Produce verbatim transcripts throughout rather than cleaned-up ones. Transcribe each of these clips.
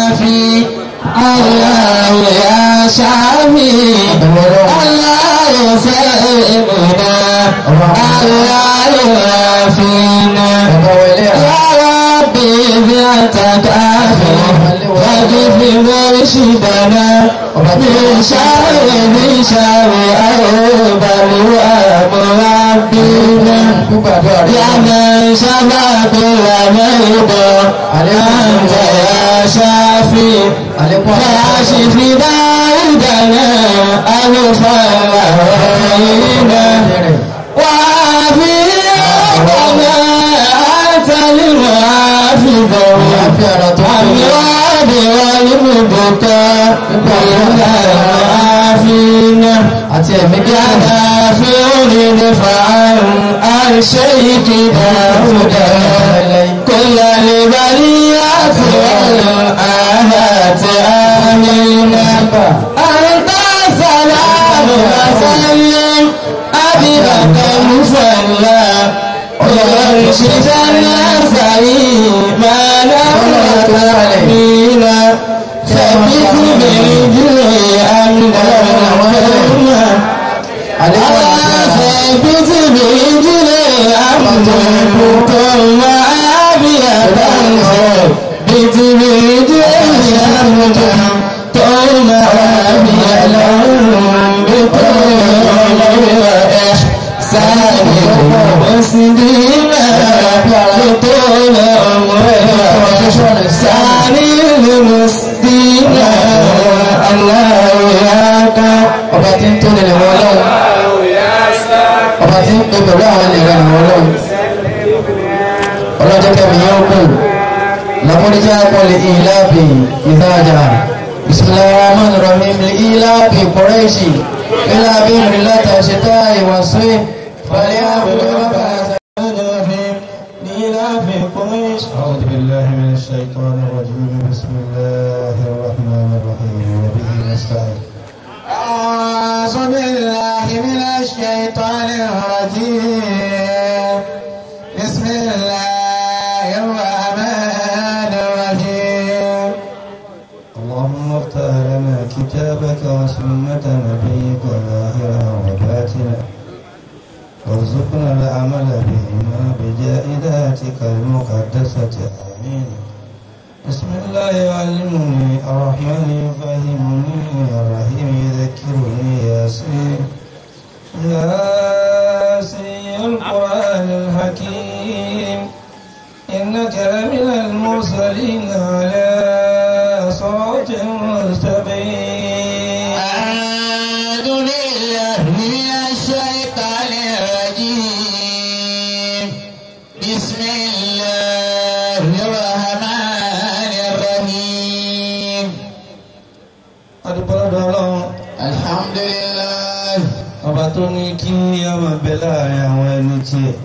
يافي الله يا شافي الله يسلمنا الله يعافينا يا ربي بيتك عافي واجف مرشدنا من شر من شر أوب ومربينا يا من شفى كل مرضى أنت يا شافي فاشف داودنا أغفر علينا وعافي ربنا أنت المعافي الأمراض والمبكى بالعافينا يا دافع لدفعا عن شيك داود كل البريات والآهات آمنا أنت سلام وسلم أبيك مصلى ويرشد الناس ما نملك علينا ثبت برجل أمنا ثبت برجل أمنا ثم عافية ثبت برجل أمنا ثم عافية بكل إحسان مسلما بطول عمره ساني المسلمين الله ياك ọba tí ń tó nílẹ̀ wọn lọ́wọ́ ọba tí ń pè pẹ̀lú àwọn ènìyàn wọn lọ́wọ́ ọlọ́jọ́ kẹfì yóò kù lọ́kùnrinjẹ́ akọ́lẹ̀ ìlàbì ìdájà bismillahir rahmanir rahim ìlàbì Quraishi ìlàbì ìrìnlátà ṣetá ìwàsí أعوذ بالله من الشيطان الرجيم بسم الله الرحمن الرحيم وبه نستعين أعوذ بالله من الشيطان الرجيم بسم الله الرحمن الرحيم اللهم افتح لنا كتابك وسنة نبيك ظاهرا وباطنا وارزقنا العمل بهما بجائداتك المقدسة آمين بسم الله يعلمني الرحمن يفهمني الرحيم يذكرني ياسين ياسين القرآن الحكيم إنك لمن المرسلين على صراط مستقيم أعوذ بالله من الشيطان الرجيم بسم الله الرحمن الرحيم adúpọ̀lọ́dọ̀ ọlọ́run الحمد لله ọba tó ní kí a máa bẹ láàrin àwọn ẹni tí ẹ̀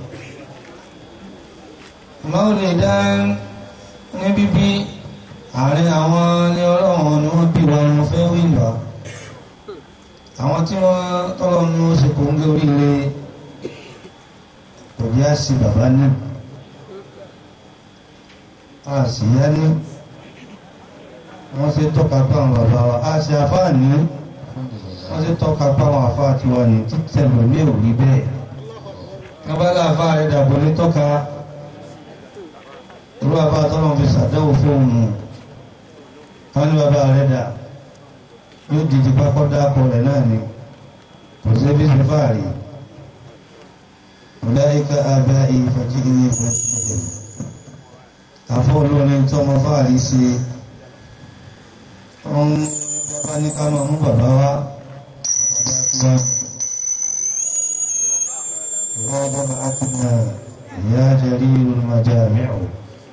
Maulidan ní bíbí àárín àwọn ní ọlọ́run ni wọ́n bí wọn fẹ́ wíwá àwọn tí wọ́n tọ́lọ́ ní ó ṣe kò ń gé oríire kò jẹ́ àṣì bàbá ní àṣìyá ní wọ́n ṣe tọ́ka pé àwọn bàbá wa àṣì àfáà ní wọ́n ṣe tọ́ka pé àwọn àfáà tí wọ́n ní títẹ̀lẹ̀ ní òrí bẹ́ẹ̀ wọ́n bá láàfáà rẹ̀ dàbò ní tọ́ka irú bàbá tọ́lọ́ fi ṣàdéhùn fún òun wọ́n ní bàbá rẹ̀ dà yóò dìdí pápọ́ dákọ̀ rẹ̀ náà ni kò sí bí sí fàárí ọ̀dáyíká abẹ́ ìfàjí ní ìfàjí àfọ́ olórin tó mọ fàárí sí ọ̀n bàbá ní ká máa mú bàbá wá ìwọ́n bàbá àtúnà ìyá jẹ́rí olùmọ̀já mẹ́rù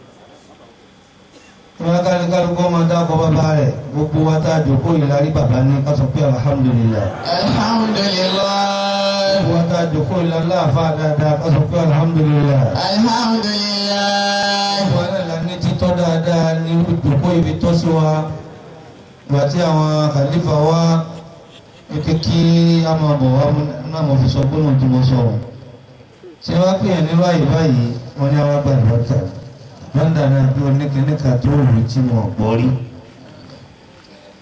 wọ́n ká ní kálukọ́ máa dákọ̀ bàbá rẹ̀ gbogbo wa tá a jòkó ìlarí bàbá ní ká sọ pé alhamdulillah alhamdulillah wọ́n tá a jòkó ìlarí àfá dáadáa ká sọ pé alhamdulillah alhamdulillah wọ́n náà ní títọ́ dáadáa ní jòkó ibi tọ́ sí wa gbà tí àwọn khalifa wa ike kí a máa bọ̀ wá náà mo fi sọ gbónà tí mo sọ̀rọ̀ tí wọ́n pè é ní báyìí báyìí wọ́n ní àwọn àgbà ìwọ́ta lọ́ndà náà bí oníkẹ́níkà tó rí tí wọ́n gbọ́ rí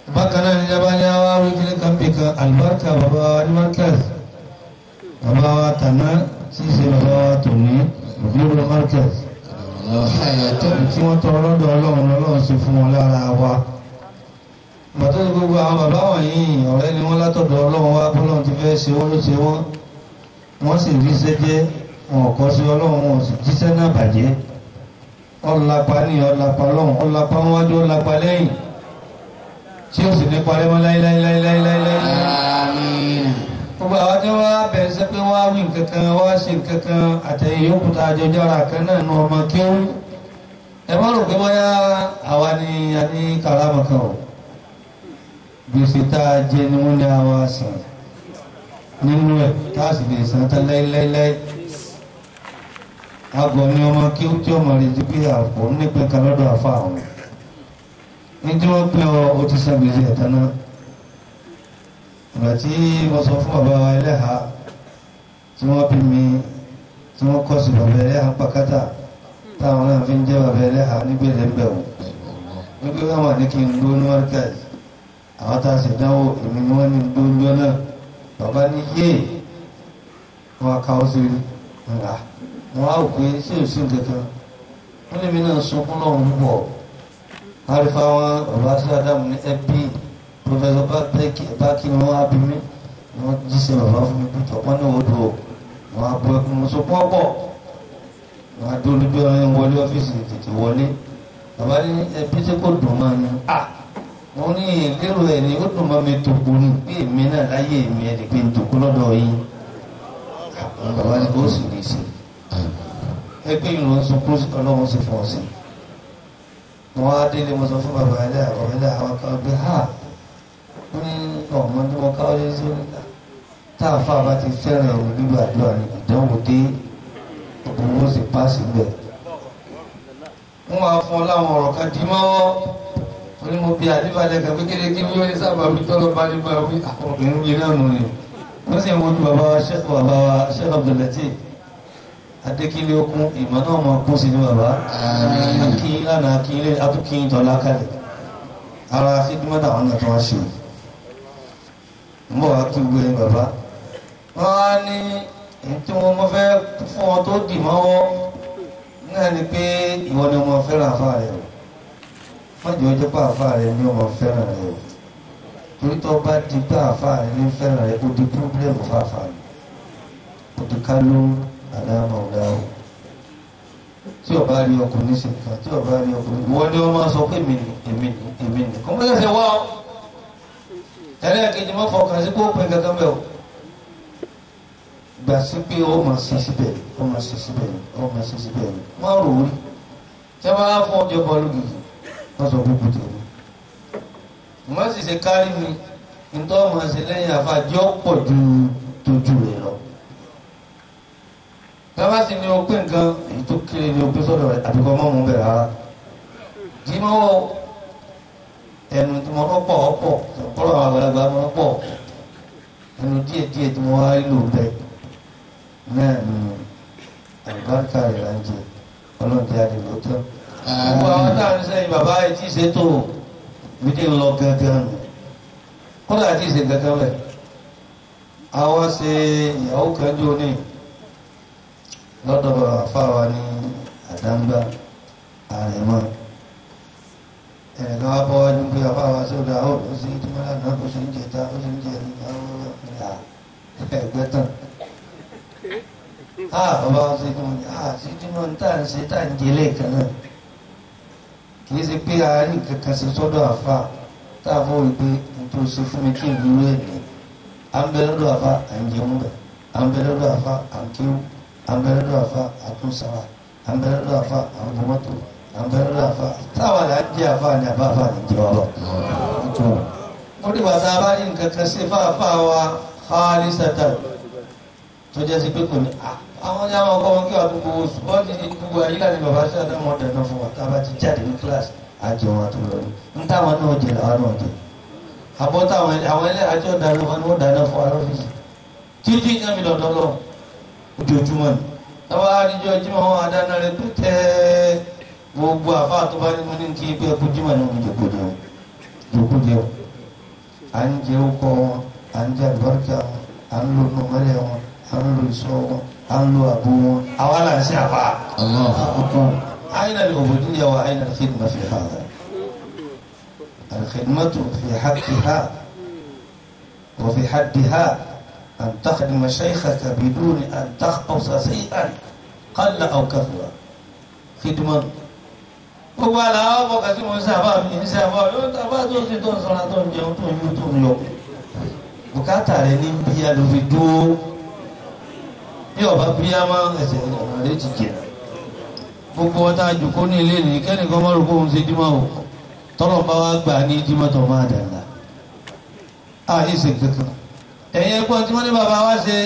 bákan náà ní jábá ní àwa wíkílé kàmpé kan alibarika bàbá wa ní markaz bàbá wa tàná tí í ṣe bàbá wa tòní òbílẹ̀ markaz tí wọ́n tọrọ lọ́dọ̀ ọlọ́run ọlọ́run sì fún wọn lára wa bàtọ́ ní gbogbo àwọn bàbá wọ̀nyí ọ̀rẹ́ ni wọ́n látọ̀dọ̀ ọlọ́run wá bọ́lọ́run ti fẹ́ ṣe wọ́n ló ṣe wọ́n wọ́n sì rí sẹ́jẹ́ wọn kọ́ sí ọlọ́run wọn sì jíṣẹ́ náà bàjẹ́ ọ̀làpá ní ọ̀làpá lọ́run ọ̀làpá wájú ọ̀làpá lẹ́yìn tí ó sì ní parẹ́ mọ́ láíláíláíláíláí. gbogbo àwọn tí wọ́n á bẹ̀rẹ̀ sí pé wọ́n á wí nǹkankan wọ́n á ṣe nǹkankan àtẹ̀yìn yòókù tá a jọ jára kan náà nu ọmọ kéwú ẹ má rò pé bóyá àwa ni a ní karama kan o gbèsè tá a jẹ ni wọ́n ní àwa sàn nínú ẹ̀ tá a sì lè san tán láíláíláí àgọ́ ni ọmọ kéwú tí ọmọ rẹ̀ ti pé àpò nípìn kan lọ́dọ̀ àfa àwọn nítorí wọ́n pín ọ ó ti san gbèsè ẹ̀tàn náà ìgbà tí mo sọ fún bàbá wa ẹlẹ́ha tí wọ́n bí mi tí wọ́n kọ́ sí bàbá ẹlẹ́ha pàkátà táwọn náà fi ń jẹ́ bàbá ẹlẹ́ha nígbèrè ń bẹ̀wò nígbè wọn wà ní kí n gbó ní markaz àwọn tá a sì dánwò èmi ni wọ́n ní gbó ń gbó náà bàbá ní yé wọn ká ó sí rí ńlá wọn á wò pé ṣé ò sí nǹkankan wọn lè mi náà sunkún náà ń bọ̀ arifa wọn bàbá tí adamu ní ẹbí pọfẹsọ bákì ni wọn á bí mi wọn jíṣẹ́ bàbá fún mi pẹtọ wọn náà ó do wọn á bọ ẹkún mọ sọpọ pọ wọn á dúró níbi ọyàn wọlé ọfíìsì tètè wọlé bàbá ní ẹbí tí kò dùn máa ní à wọn ní lérò ẹ ní ó dùn máa mi tòkó ní pé èmi náà láyé èmi ẹ lè gbé tòkó lọ́dọ̀ yín bàbá ní kó sì lè ṣe ẹgbẹ́ yìí ló ń sunkún ọlọ́run sì fún ọ sí wọn á délé mo sọ fún bàbá ẹlẹ́ àwọn ẹlẹ́ àwọn kan gbé ha wọn ní ọmọ tí wọn káwọ́ lé sí oníta tá a fà bá ti fẹ́ràn ẹ̀rù lílo àdúrà ní ìdánwò dé òun ó sì páàsì bẹ̀. wọn máa fún ọ láwọn ọ̀rọ̀ kan dì mọ́wọ́ wọn ní mo bí àdébàlẹ̀ kan kékeré kí wọ́n ní sábà wí tọ́lọ́ bá nípa wí àwọn obìnrin wí náà nù ni wọ́n sì ń wojú bàbá wa ṣẹ́kọ̀ bàbá wa ṣẹ́kọ̀ Abdul-Latif adékílé okun ìmọ̀ náà máa kún sí ní bàbá akí lánàá akí ilé atúkí ìtọ́lá kalẹ̀ ara fídímọ́tà àwọn náà tó wá ṣe ń bọ̀ wá kí gbé bàbá wọ́n á ní èyí tí wọ́n mọ́ fẹ́ fún wọn tó dì mọ́wọ́ náà ni pé ìwọ ni wọ́n fẹ́ràn àfáà rẹ̀ o wọ́n jẹ́ ọjọ́ pé àfáà rẹ̀ ni wọ́n fẹ́ràn rẹ̀ o torí tó bá di pé àfáà rẹ̀ ní fẹ́ràn rẹ̀ kó di pírọ́blẹ́mù fáfáà rẹ̀ kó di kálú àdámọ̀ ọ̀gá o tí ọba rí ọkùnrin sí nǹkan tí ọba rí ọkùnrin wọ́n ní wọ́n máa sọ pé èmi ni èmi ni èmi ni kò mọ́lẹ̀ ṣe wá ọ́ ẹlẹ́ẹ̀kejì mọ́ fọkàn sí kó pin kankan bẹ́ẹ̀ o gbà sí pé ó máa ṣe síbẹ̀ ó máa ṣe síbẹ̀ ó máa ṣe síbẹ̀ má rò ó rí tí wọ́n bá fún ọjọ́ bọ́ọ̀lù gidi wọ́n sọ gbogbo tèmi wọ́n sì ṣe kárí mi nítorí wọ́n máa ṣe lẹ́yìn àfàjọ́ pọ̀ ju tójú rẹ̀ lọ bàbá sì ní o pé nǹkan èyí tó kéré ní o pé sọ́dọ̀ rẹ̀ àbíkọ́ mọ́ mú bẹ̀rẹ̀ rárá jí mọ́ wọ́ ẹnu tí mo rọ́ pọ̀ ọ̀pọ̀ ọ̀pọ̀lọ̀ àwọn àgbàlagbà mọ́ pọ̀ ẹnu díẹ̀ díẹ̀ tí mo wá lò bẹ́ẹ̀ náà ni àlùbáríkà rẹ̀ là ń jẹ ọlọ́dẹ àdìgbò tán. gbogbo àwọn táwọn sẹ́yìn bàbá yìí tí ì ṣètò gbídé ń lọ gángan nù kódà tí ì ṣe gángan bẹ̀ àwọn ṣe ìyàwó kan jọ ní lọ́dọ̀ àfáwa ní àdáńgbà àrẹ̀mọ́ ẹ̀ẹ̀kan wá bọ́ wájú pé àfáwa sódà ó ó sì ń túnmọ́ lánàá ó sì ń jẹta ó sì ń jẹ ẹgbẹ́ tán á bàbá wọn sí fún mi á sí túnmọ́ ní tá à ń ṣe tá à ń jẹ lẹ́ẹ̀kan náà kì í ṣe pé àárín kankan ṣe sọ́dọ̀ àfá tá a fọ́ wípé nítorí ṣe fún mi kí n dúró ẹ̀ ní à ń bẹ lọ́dọ̀ àfá à ń jẹun bẹ̀ à ń bẹ lọ́dọ̀ àfá à ń kéwù àmbẹ̀rẹ̀dọ̀ àfa àtúnṣàwà àmbẹ̀rẹ̀dọ̀ àfa àǹbọ̀mọ́tò àmbẹ̀rẹ̀dọ̀ àfa táwọn àlà ń jẹ́ àfa ní àbáfà ní jẹ́ ọ̀rọ̀. mo ní bàtà bá ní nǹkan kan sí fáfá wa xaali satan tó jẹ́ sí pé kò ní àwọn ní àwọn ọkọ wọn kí wàá gbogbo oṣù wọ́n ti di gbogbo ayílá ní bàbá sí àdámọ́ dáná fún wa tá a bá ti jáde ní kíláàsì àjẹ wọn àti lọ́dún ń táwọn náà jẹ làwọn náà jẹ àbọ̀ táwọn àwọn ẹlẹ́ àjọ dáná fún wọn dáná fún wa lọ́fíìsì títí ní àmì lọ́dọ́ lọ́wọ́ ojoojúmọ́ ni tọ́wọ́ àdìjọ jímọ̀ wọn àdáná rẹ̀ tó tẹ́ gbogbo àfa tó bá ní mo ní kí pé ẹkú jímọ̀ ní omi jòkó jẹun jòkó jẹun à ń jẹ ọkọ wọn à ń jẹ àlùbáríkà wọn à ń lo nùmẹ́lẹ̀ wọn à ń lo ìṣọ́ wọn à ń lo àbò wọn àwa là ń ṣe àbá. أين العبودية وأين الخدمة في هذا؟ الخدمة في حقها وفي حدها أن تخدم شيخك بدون أن تخبص شيئا قل أو كثر خدمة gbogbo àlàó bọ̀kà tí mo ń sábà mi ń sábà yóò tábà tó ti tó ń sọ́ra tó ń jẹun tó ń yú tó ń yọ bùkátà rẹ ní bíyà ló fi dúró bí ọba bíyà máa ń ẹsẹ̀ ọ̀nà rẹ ti jẹ gbogbo ọ̀tá àjùkọ́ ní ilé ní kẹ́nìkan mọ́rù kó ń ṣe dímọ̀ o tọ́lọ̀ bá wá gbà ní dímọ̀ tó máa dàgbà á ìṣe kankan ẹ̀yẹ gbọ́n tí wọ́n ní bàbá wa ṣe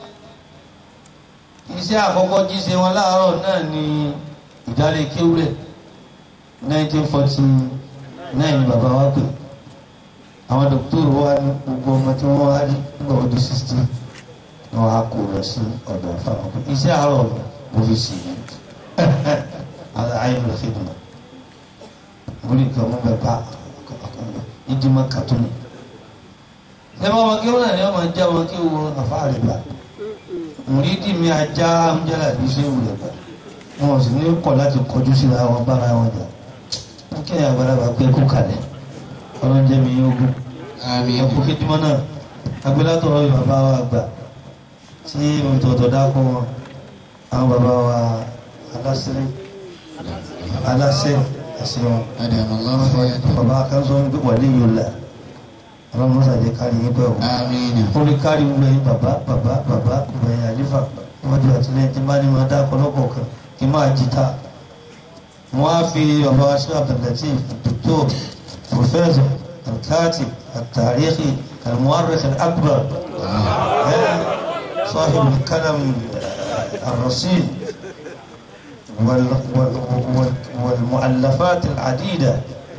iṣẹ́ àkọ́kọ́ jíṣe wọn láàárọ̀ náà ní ìdálé kéwúrẹ́ nineteen forty nine ni bàbá wa pè àwọn dókítà wa ní gbogbo ọmọ tí wọ́n wá rí nígbà wọ́n di sixty wọn á kó lọ sí ọ̀dọ̀ fáwọn pé iṣẹ́ àárọ̀ mo fi sì ní ala ayin lọ khidma múlí kan mú bẹ bá ìdímọ̀ kàtúnì lẹ́bàá ọmọ kí wọ́n náà ní ọmọ ajá ọmọ kí wọ́n àfáàrí bá múlí dì mí ajá amújálà bí ṣé wùlẹ̀ bá wọn sì ní kọ̀ láti kọjú síra wọn bára wọn jà kí ni àgbàlagbà pé kú kalẹ̀ ọlọ́njẹ́ mi yóò gún ẹ̀kú khidma náà agbélátọ̀rọ̀ bàbá wa gbà tí mo tọ̀tọ̀ dákọ̀ wọn àwọn bàbá wa aláṣẹ aláṣẹ ẹsìn wọn bàbá akáńsọ ń gbé wàlẹ́ yìí la ọlọ́run mọ́sá jẹ́ kárí yín pẹ́ o ó lè kárí wúlò yín bàbá bàbá bàbá ìgbẹ̀yìn àlífà wọ́n di àtìlẹ́yìn tí bá ní máa dá ọ̀pọ̀lọpọ̀ kan kí máa jìtá wọ́n á fi bàbá wa ṣe Abdul-Latif Dr. Professor al-Katib al-Tarikhi al-Mu'arrikh al-Akbar صاحب الكلام الرصين والمؤلفات العديدة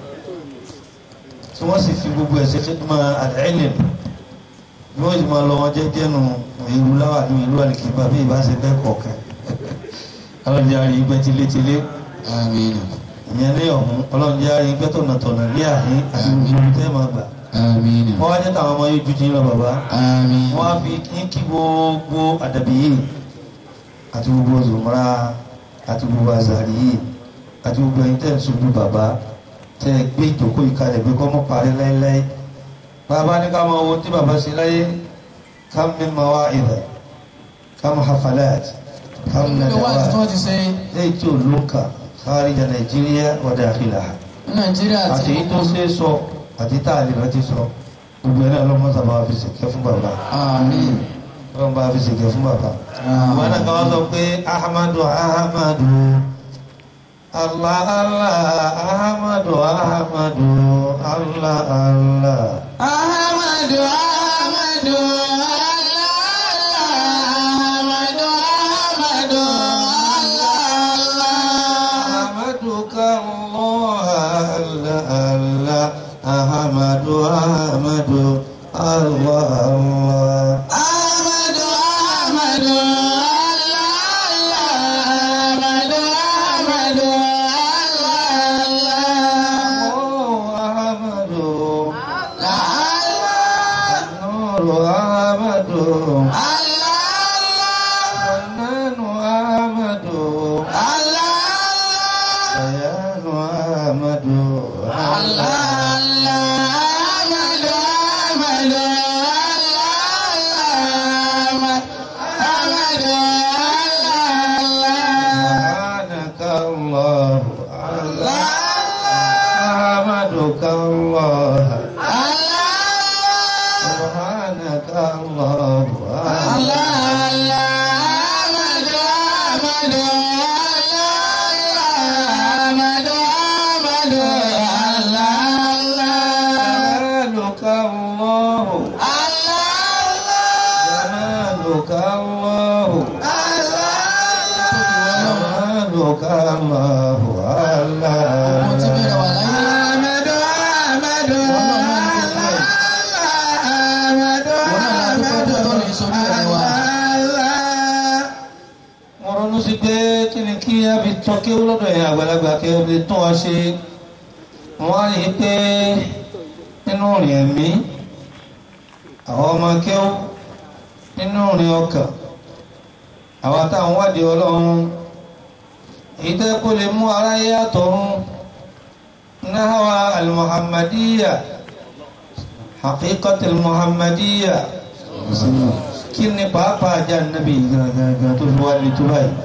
توصف في بوبو خدمة العلم يوجد ما لو جدنا يقولوا يقولوا الكبار في بعض الدقائق Ọlọ́run jẹ́ àrí ìgbẹ́ tílé tílé àmín ìyẹn ní ọ̀hún Ọlọ́run jẹ́ àrí ìgbẹ́ tọ̀nà tọ̀nà ní àhín àti gbogbo tẹ́ máa gbà àmín wọ́n wá jẹ́ táwọn ọmọ yóò ju jí lọ bàbá àmín wọ́n á fi kí gbogbo àdàbí yìí àti gbogbo zùmọ́ra àti gbogbo àzàrí yìí àti gbogbo ẹ̀yin tẹ́ ń sojú bàbá tẹ́ ẹ gbé ìjókòó ìkalẹ̀ gbé kọ́ mọ́ parí láéláé bàbá ní ká máa wo tí bàbá ṣe láyé kam min mawa'id kam hafalat kam nadawat lẹ́yìn tí ò ló ń kà kharija Nàìjíríà wa dakhilaha àti èyí tó ṣe é sọ àti tá a lè rántí sọ gbogbo ẹ̀ náà lọ́mọ sábà fi ṣèkẹ́ fún bàbá àmín lọ́mọ bá fi ṣèkẹ́ fún bàbá wọn náà káwọn sọ pé Ahmadu Ahmadu Allah Allah Ahmadu Ahmadu Allah Allah Ahmadu Ahmadu Ahmadu Ahmadu Allah Allah Ahmadu Ahmadu tọ́kí lọ́dọ̀ ẹ̀yà àgbàlagbà kí ó lè tún wá ṣe wọ́n rí pé nínú rìn ẹ̀mí àwọn ọmọ kẹ́wọ́ nínú orin ọkàn àwọn táwọn wádìí ọlọ́run èyí tẹ́ kó lè mú aráyé àtọ̀run náhàwá al-muhammadiyya haqiqat al-muhammadiyya kí ni pàápàá ajá nàbí gangan tó fi wá lè tó báyìí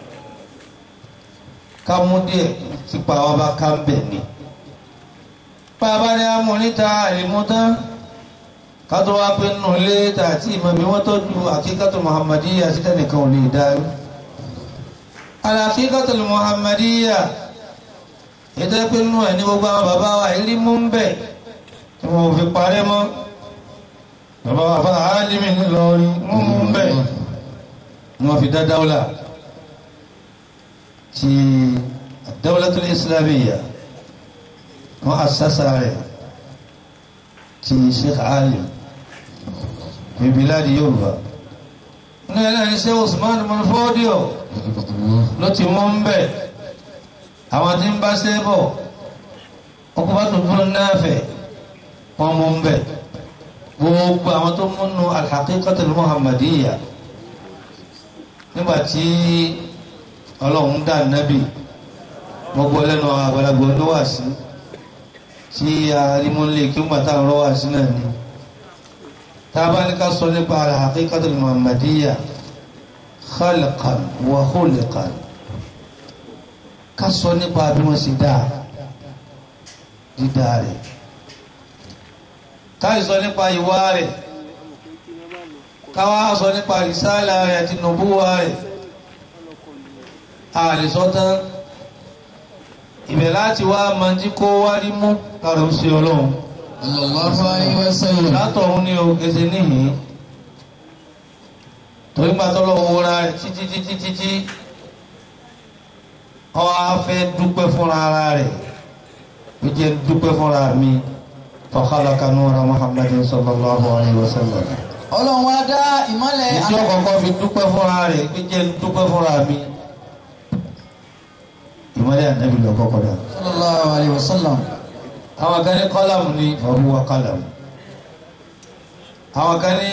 ká mú díẹ̀ tí pàwọ́ bá ká ń bẹ̀ ni bàbá ní amúníta àlèmútán kátó wá pé nínú ilé tààtì ìmọ̀ bí wọ́n tọ́jú àkíkàtò muhammadiyya sí tẹ́nìkan ò lè dárí àkíkàtò muhammadiyya ètò pé nínú ẹ̀ ní gbogbo àwọn bàbá wa ìrí mú ń bẹ̀ tí wọ́n fi parẹ́ mọ́ bàbá wa fara alimi ńlọrin mú mú ń bẹ̀ wọ́n fi dá dáwọ́là ti ad-dawlatul islamiyya wọ́n asásà rẹ̀ ti Sheikh Alim fi biladi Yorùbá ní ẹlẹ́ni ṣe Usman Manfodio ló ti mọ́ ń bẹ̀ àwọn tí ń bá ṣe bọ̀ ọkùnbá tó gbọ́n náà fẹ̀ wọ́n mọ́ ń bẹ̀ gbogbo àwọn tó múnú al-haqiqatul muhammadiyya nígbàtí Ọlọ́run dá nábì gbogbo lẹ́nu àgbàlagbà ló wà sí tí arímọ́lé kí ó gbàtà rọ́wà sí náà ni tàbá ní ká sọ nípa al-haqiqatul muhammadiyya khalqan wa khulqan ká sọ nípa bí wọ́n sì dáa dídá rẹ̀ ká sọ nípa ìwà rẹ̀ ká wá sọ nípa risala rẹ̀ àti nubuwa rẹ̀ àlèsọ́tán ibẹ̀ láti wá máa jí kó wá rí mú lára ń ṣe ọlọ́run látọ̀run ní ogeze níhìn torí gbà tọ́lọ́wọ́ wọ́ra rẹ̀ títí títí títí ó wá fẹ́ dúpẹ́ fúnra ara rẹ̀ ó jẹ́ dúpẹ́ fúnra mi fa khalaqa nura Muhammadin sallallahu alaihi wasallam ọlọ́run wá dá ìmọ́lẹ̀ ìjọ kọ̀ọ̀kan fi dúpẹ́ fúnra rẹ̀ ó jẹ́ dúpẹ́ fúnra mi ìmọ́lẹ̀ ànábì lọ kọ́kọ́ dá sallallahu alaihi wasallam àwọn kan ní kọ́làmù ní ọ̀rúwà kọ́làmù àwọn kan ní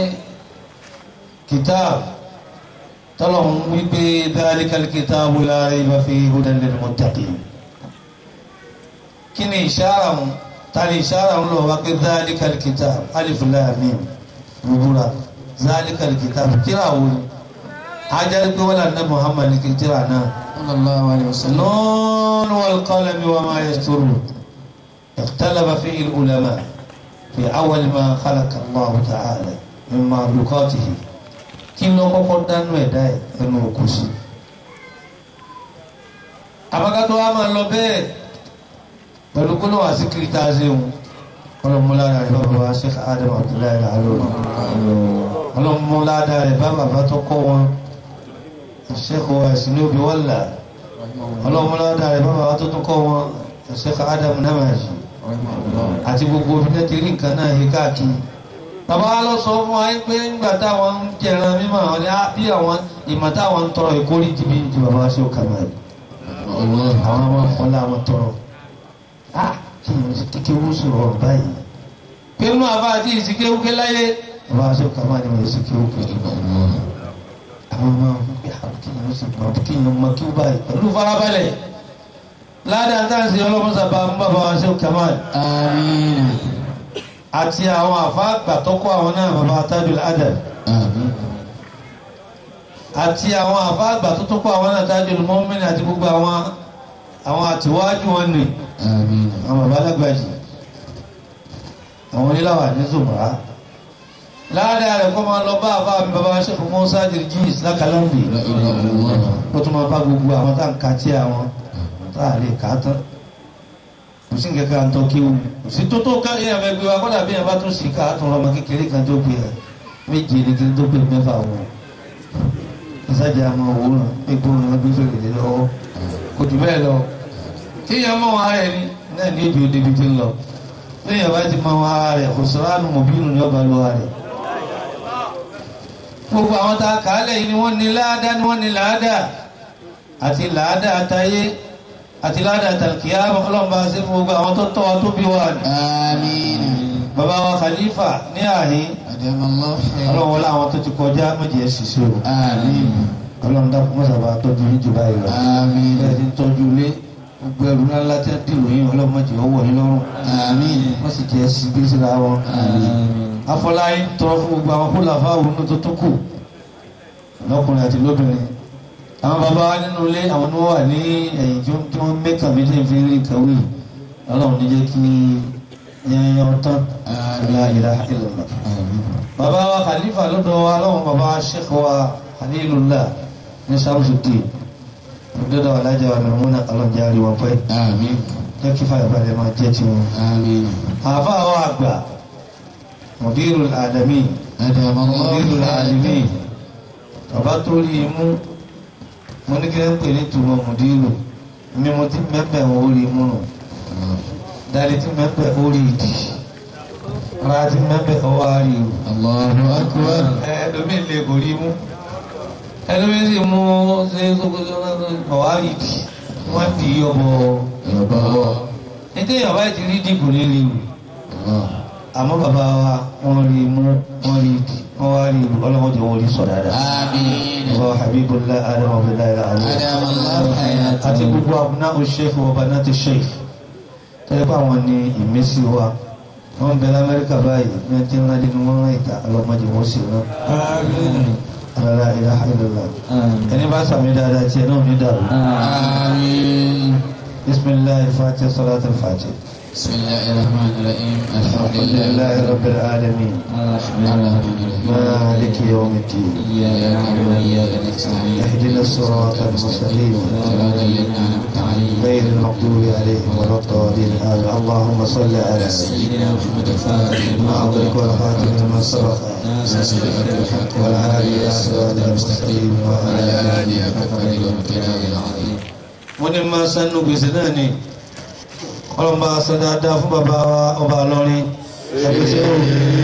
kìtàbù tọ́lọ̀hún wípé dhalikal kitabu la rayba fihi hudan lil muttaqin kí ni ìṣára mú tàbí ìṣára mú lọ wá pé dhalikal kitabu alif lam mim rúbúra dhalikal kitabu tíra wo ni ajá pé wọ́n lànà Muhammad kí tíra náà sallallahu alaihi wasallam nun wal qalami wa ma yasturun ikhtalafa fihi al ulama fi awwal ma khalaqa Allah ta'ala min makhluqatihi kí ló kọ́kọ́ dánú ẹ̀dá ẹ̀ ẹnu òkú sí àbákátó wa máa lọ bẹ́ẹ̀ pẹ̀lú kó lọ́wọ́ sí kìrìtà ṣeun ọlọ́múlára rẹ̀ bàbá wa Sheikh Adam Abdullahi Al-Alori ọlọ́múlára rẹ̀ bá bàbá tó kọ́ wọn Sheikh wa ẹ̀sìn ní obì wọ́lá ọlọ́múlára rẹ̀ bá bàbá tó tó kọ́ wọn Sheikh Adam Namaji àti gbogbo obìnrin tí rí nǹkan náà yí káàkiri bàbá wa lọ sọ fún wa pé nígbà táwọn ń jẹran mímọ́ àwọn ní bí àwọn ìmọ̀ táwọn ń tọrọ ìkórè jìbì ju bàbá wa ṣe ó kàmá yìí àwọn ọmọ fọlá wọn tọrọ ah kí ni kíkẹ́ wú sọ̀rọ̀ báyìí pé nínú àbá àti ìsìkéwúké láyé bàbá wa ṣe ó kàmá ni wọ́n ìsìkéwúké àwọn ọmọ kí ni ó sì gbọ́ kí ni ọmọ kí ó báyìí pẹ̀lú farabalẹ̀ ládàá táǹsì ọlọ́mọsàbà ń bàbá wa ṣe ó kàmá àmín àti àwọn àfáàgbà tó kọ́ àwọn náà bàbá Tajul Adab àti àwọn àfáàgbà tó tó kọ́ àwọn náà Tajul Mu'min àti gbogbo àwọn àwọn àtiwájú wọn nì àwọn bàbá alágbàjì àwọn oníláwà ní zùmọ̀rá láàrin rẹ̀ kọ́ máa lọ bá àbá mi bàbá Sheikh Musa Jirjis lákàlọ́mbì ó tún máa bá gbogbo àwọn tá ń ka tí àwọn tá à lè kà á tán kò sí nǹkan kan tó kí o kò sí tó tó ká èèyàn fẹ́ gbé wa kọ́dà bí èèyàn bá tún sì ká àtún ọmọ kékeré kan tó gbé ẹ méje ní kí n tó gbé mẹ́fà wọn ìsájà àmọ́ òwúrọ̀ egbò rẹ̀ gbé fèrè lé lọ́wọ́ kò jù bẹ́ẹ̀ lọ kí èèyàn mọ̀ wọn ara ẹni náà ní èdè òde ibi tí ń lọ bí èèyàn bá ti mọ̀ wọn ara rẹ̀ kò sọ̀rọ̀ àánú mọ̀bínú ní ọba lọ́wọ́ rẹ̀ gbogbo àwọn tá a kà á lẹ́yìn ni wọ́n ní láàdá ni wọ́n ní làádá àti làádá àtayé àti ládàá tàlkìyàmọ̀ ọlọ́mbà sí fún gbogbo àwọn tó tọ́ wa tó bí wà ní. àmín. bàbá wa khalifa ní àhín ọlọ́run wọlé àwọn tó ti kọjá méjì ẹ̀ ṣiṣẹ́ o ọlọ́run dákun mọ́sàbà tọ́jú ní jù báyìí lọ bẹ́ẹ̀ ti tọ́jú ilé gbogbo ẹrù ńlá tí a dìrò yín ọlọ́run mọ́jì ọwọ́ yín lọ́rùn wọ́n sì jẹ́ sí bí síra wọn afọláyé tọrọ fún gbogbo àwọn kó làfáà òun tó tó kù lọ́kùnrin àti lóbìnrin àwọn bàbá wa nínú ilé àwọn ni wọ́n wà ní ẹ̀yìn tí wọ́n mẹ́kà mi lè fi rí kàwé ọlọ́run ní jẹ́ kí yẹn ọtán la ilaha illallah. bàbá wa khalifa lọ́dọ̀ wa lọ́wọ́ bàbá sheikh wa Khalilullah ní Shamsuddin lọ́dọ̀ wa lájà wa mẹ́múnà ọlọ́run járe wọn pẹ́ jẹ́ kí fàyà balẹ̀ máa jẹ́ ti wọn. àfa wa àgbà mudirul alamin mudirul alamin bàbá tó rí imú mo ní kí ló ń pè ní tùmọ̀ mùdírù mi mo ti mẹ́pẹ̀ wọ́n orí imú nù dáadé tí mẹ́pẹ̀ orí ìdí ara tí mẹ́pẹ̀ ọwọ́ àárí o. Allahu akbar. ẹlòmí lè kò rí imú ẹlòmí sì mú ṣe ọwọ́ àárí ìdí wọ́n di ọbọ̀ ọbọ̀ nítorí ọba ti rí dìbò nílé o àmọ́ bàbá wa wọ́n rí imú wọ́n rí ìdí wọ́n wá rí ọlọ́wọ́ jẹ́ wọ́n rí sọ dáadáa. Wa Habibullah Adam Abdullahi Al-Azim àti gbogbo abúnáwó sheikh wa banati sheikh tẹ́lẹ̀ pé àwọn ní ìmísí wa wọ́n bẹ lamẹ́ríkà báyìí ní ẹtí ńlá nínú wọn rán ìta ọlọ́mọdé wọ́n sì rán. La ilaha illallah ẹni bá sàmì dáadáa tí ẹ náà ní dàrú. bisimilahi fatiha salatul fatiha. بسم الله الرحمن الرحيم الحمد لله رب العالمين مالك يوم الدين إياك نعبد وإياك نستعين اهدنا الصراط المستقيم صراط الذين أنعمت عليهم غير المغضوب عليهم ولا الضالين آمين اللهم صل على سيدنا محمد الفاتح ما أغلق والخاتم لما سبق ناصر الحق بالحق والهادي إلى صراط المستقيم وعلى وعلى آله حق قدره ومقداره العظيم. ونما سنو بسناني ọlọ́mọ aṣọ dáadáa fún bàbá wa ọba lọ́rin ẹgbẹ́ sí òun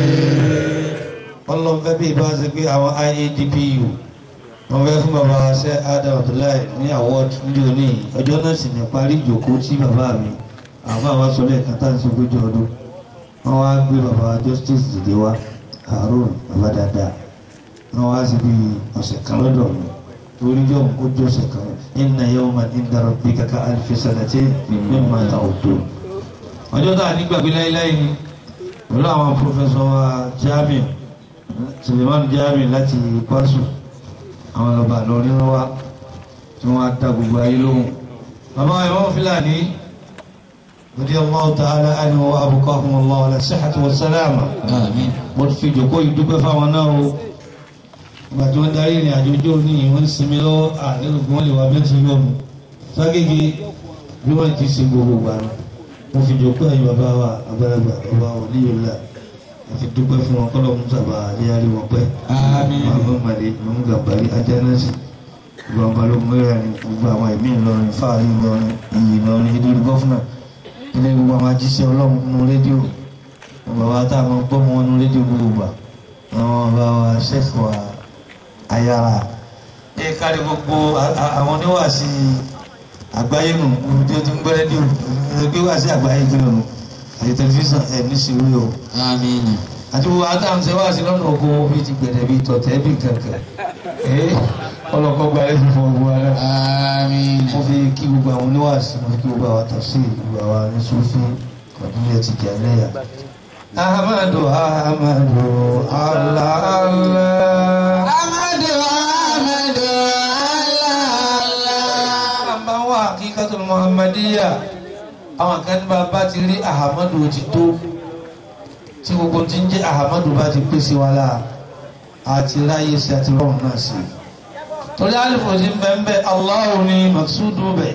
ọlọ́mọ fẹ́ bí ìbá ṣe pé àwọn I A D P U wọ́n fẹ́ fún bàbá ṣe Adam Abdullahi ní award ní òní ọjọ́ náà sì ní parí ìjòkó tí bàbá mi àwọn àwọn aṣọ lẹ́ẹ̀kan tá à ń ṣe ogójì ọdún wọ́n wá gbé bàbá justice dìde wá Harun bàbá dáadáa wọ́n wá sí bí ọ̀sẹ̀ kan lọ́dọ̀ mi torí jọ ojú ọ̀sẹ̀ kan inna yawman inda rabbika ka alfi sanatin mimma ta'udun. ọjọ́ tá a nígbàgbé láíláí ni pẹ̀lú àwọn pòfẹ́sọ̀ wa Jami Suleiman Jami láti Kwasu àwọn ọba lọ́rin wa tí wọ́n á ta gbogbo ayé lóhùn. bàbá ìwọ́n Fúlàní radiyallahu ta'ala anhu wa abqahumullahu ala sihhati wa salama. mo fi jòkó ìdúpẹ́ fáwọn náà o ìgbà tí wọ́n darí ìrìn àjò ojú òní wọ́n ń sinmi lọ́wọ́ àdéhùn lè wà bẹ́ẹ̀ sí yọ̀mù ságége bí wọ́n ti ṣe gbogbo gbà ní mo fi jòkó ẹ̀yìn bàbá wa àgbàlagbà bàbá wọn ní yorùbá àfi dúpẹ́ fún wọn kọ́lọ́ musa bá àríyárí wọn pẹ́ bàbá màlẹ́ mọ̀mú gàbàrí ajánásì ìgbà balógun mẹ́rin ní gbogbo àwọn ẹ̀mí Ìlọrin fáàrí Ìlọrin iyì Ìlọrin ìdórí gọ́fúnà ilé gbogbo àwọn ajíṣẹ́ ọlọ́run nínú rédíò bàbá táwọn gbọ́ wọn nínú rédíò gbogbo gbà àwọn bàbá wa ṣẹ́fù wa ayára ẹ kárí gbogbo àwọn oníwàásí àgbáyé nù tí ó ti ń gbẹ́rẹ́ dì gbé wàásí àgbáyé gbẹ́rẹ́ nù àti tẹlifíṣàn ẹ̀ ní síwú o. Àmín. àti gbogbo àtàǹsẹ̀ wàásí lọ́nà oko bí ti gbẹ̀rẹ̀ bí tọ̀tẹ̀ bí kankan ẹ̀ ọlọ́kọ́ gba ẹ̀ fífọ́ gbogbo ara. Àmín. mo fi kí gbogbo àwọn oníwàásí mo fi kí gbogbo àwọn tafsir gbogbo àwọn oníṣòfin ọdún ti jẹ́ lẹ́yà. Ahmadu Ahmadu Allah Allah. Ahmadu Ahmadu Allah Allah. Àmà wà hakikatul Muhammadiyya. Àwọn kan bá bá ti rí Ahmadu ti tó. Tí gbogbo ti ń jẹ́ Ahmadu bá ti pèsè wa láà. Àti ráyè sí àti rọrùn náà sí. Torí alifu ti ń bẹ́ ń bẹ́ Allahu ni Maksudu bẹ̀.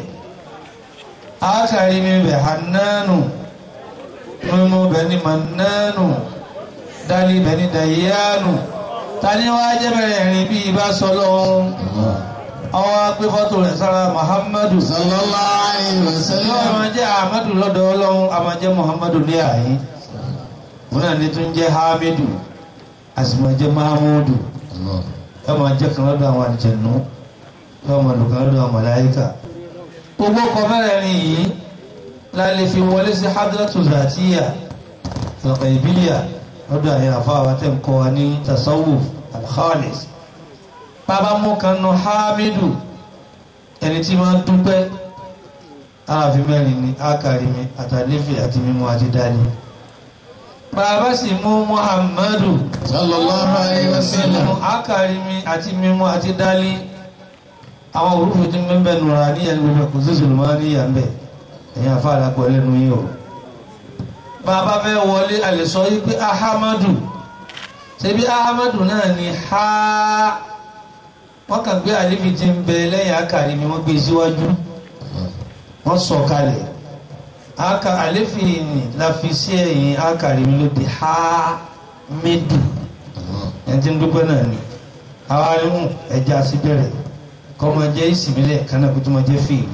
Ákàrí mi bẹ̀ Hannanu. Mímú bẹni Mannanu, Dali bẹni Dayyanu, tani wá jẹ́ bẹ̀rẹ̀ rìn bí ibá sọ lọ́wọ́. Àwọn agbé fọ́tò rẹ̀ sára Muhammadu sallallahu alaihi wasallam. Yóò máa jẹ́ Ahmadu lọ́dọ̀ Ọlọ́run, a máa jẹ́ Muhammadu ní àyín. Wọ́n náà ní tún jẹ́ Hamidu, a sì máa jẹ́ Mahmudu. Yóò máa jẹ́ kan lọ́dọ̀ àwọn àlùjànnú, yóò máa lò kan lọ́dọ̀ àwọn màláíkà. Gbogbo ọkọ̀ mẹ́rẹ̀ẹ̀rin yìí láti fi wọlé sí hadratu zatiya al-ghaybiyya lọ́dọ̀ àyè àfáwà tẹ́ ń kọ́ wa ní tasawuf al-khalis. bàbá mú kan nù hamidu ẹni tí máa ń dúpẹ́ aráàfin mẹ́rin ní akarimi àtàlẹ́fẹ̀ àti mímú àti dání. bàbá sì mú muhammadu sallallahu alayhi wa sallam akarimi àti mímú àti dání. àwọn òrùfù tí ń bẹ́ nùrà ní ẹni gbogbo kò sí sùlùmọ́ ní ìyá ń bẹ̀ ẹ̀yìn àfáà lápọ̀ lẹ́nu yìí o. bàbá fẹ́ wọlé alẹ́ sọ yìí pé ahamadu ṣebí ahamadu náà ni ha wọ́n kàn gbé àlefi tí ń bẹ lẹ́yìn akari ni wọ́n gbé síwájú wọ́n sọ kalẹ̀ aka àlefi ni la fi sí ẹ̀yìn akari mi ló di ha méjì ẹ̀ ti ń dúpẹ́ náà ni àwọn arímù ẹja sí bẹ̀rẹ̀ kọ́mọ jẹ́ ìsìnbílẹ̀ kánà kó tó máa jẹ́ fèèrè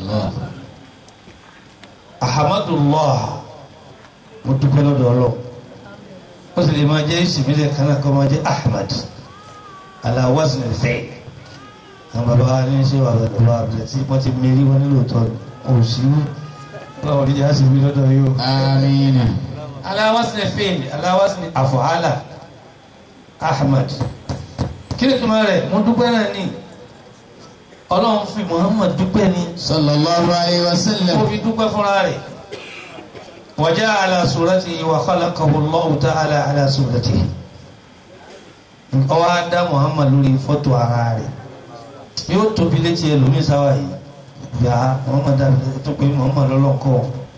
ahamadullah mo dúpẹ́ lọ́dọ̀ ọlọ́run ó sì lè máa jẹ́ ìsìnbílẹ̀ kánà kọ́ máa jẹ́ ahmad ala wazn al-fa'il àwọn bàbá wa ní ṣé wà lọ́dọ̀ wa àbílẹ̀ tí wọ́n ti mérí wọn nílò tọ́ kò sí ọlọ́run níjà sí ibi lọ́dọ̀ yóò. àmín. ala wazn al-fa'il ala wazn af'ala ahmad kí ni túmọ̀ rẹ̀ mo dúpẹ́ náà ní ọlọ́run fi muhammad dúpẹ́ ní. sallallahu alayhi wa sallam. ó fi dúpẹ́ fúnra rẹ̀. وجاء على صورته وخلقه الله تعالى على صورته ọwọ́ adá Muhammad lórí fọ́tò ara rẹ̀ yóò tóbi létí ẹlòmíín sáwà yìí yá Muhammad tó pé Muhammad lọ́lọ́kọ́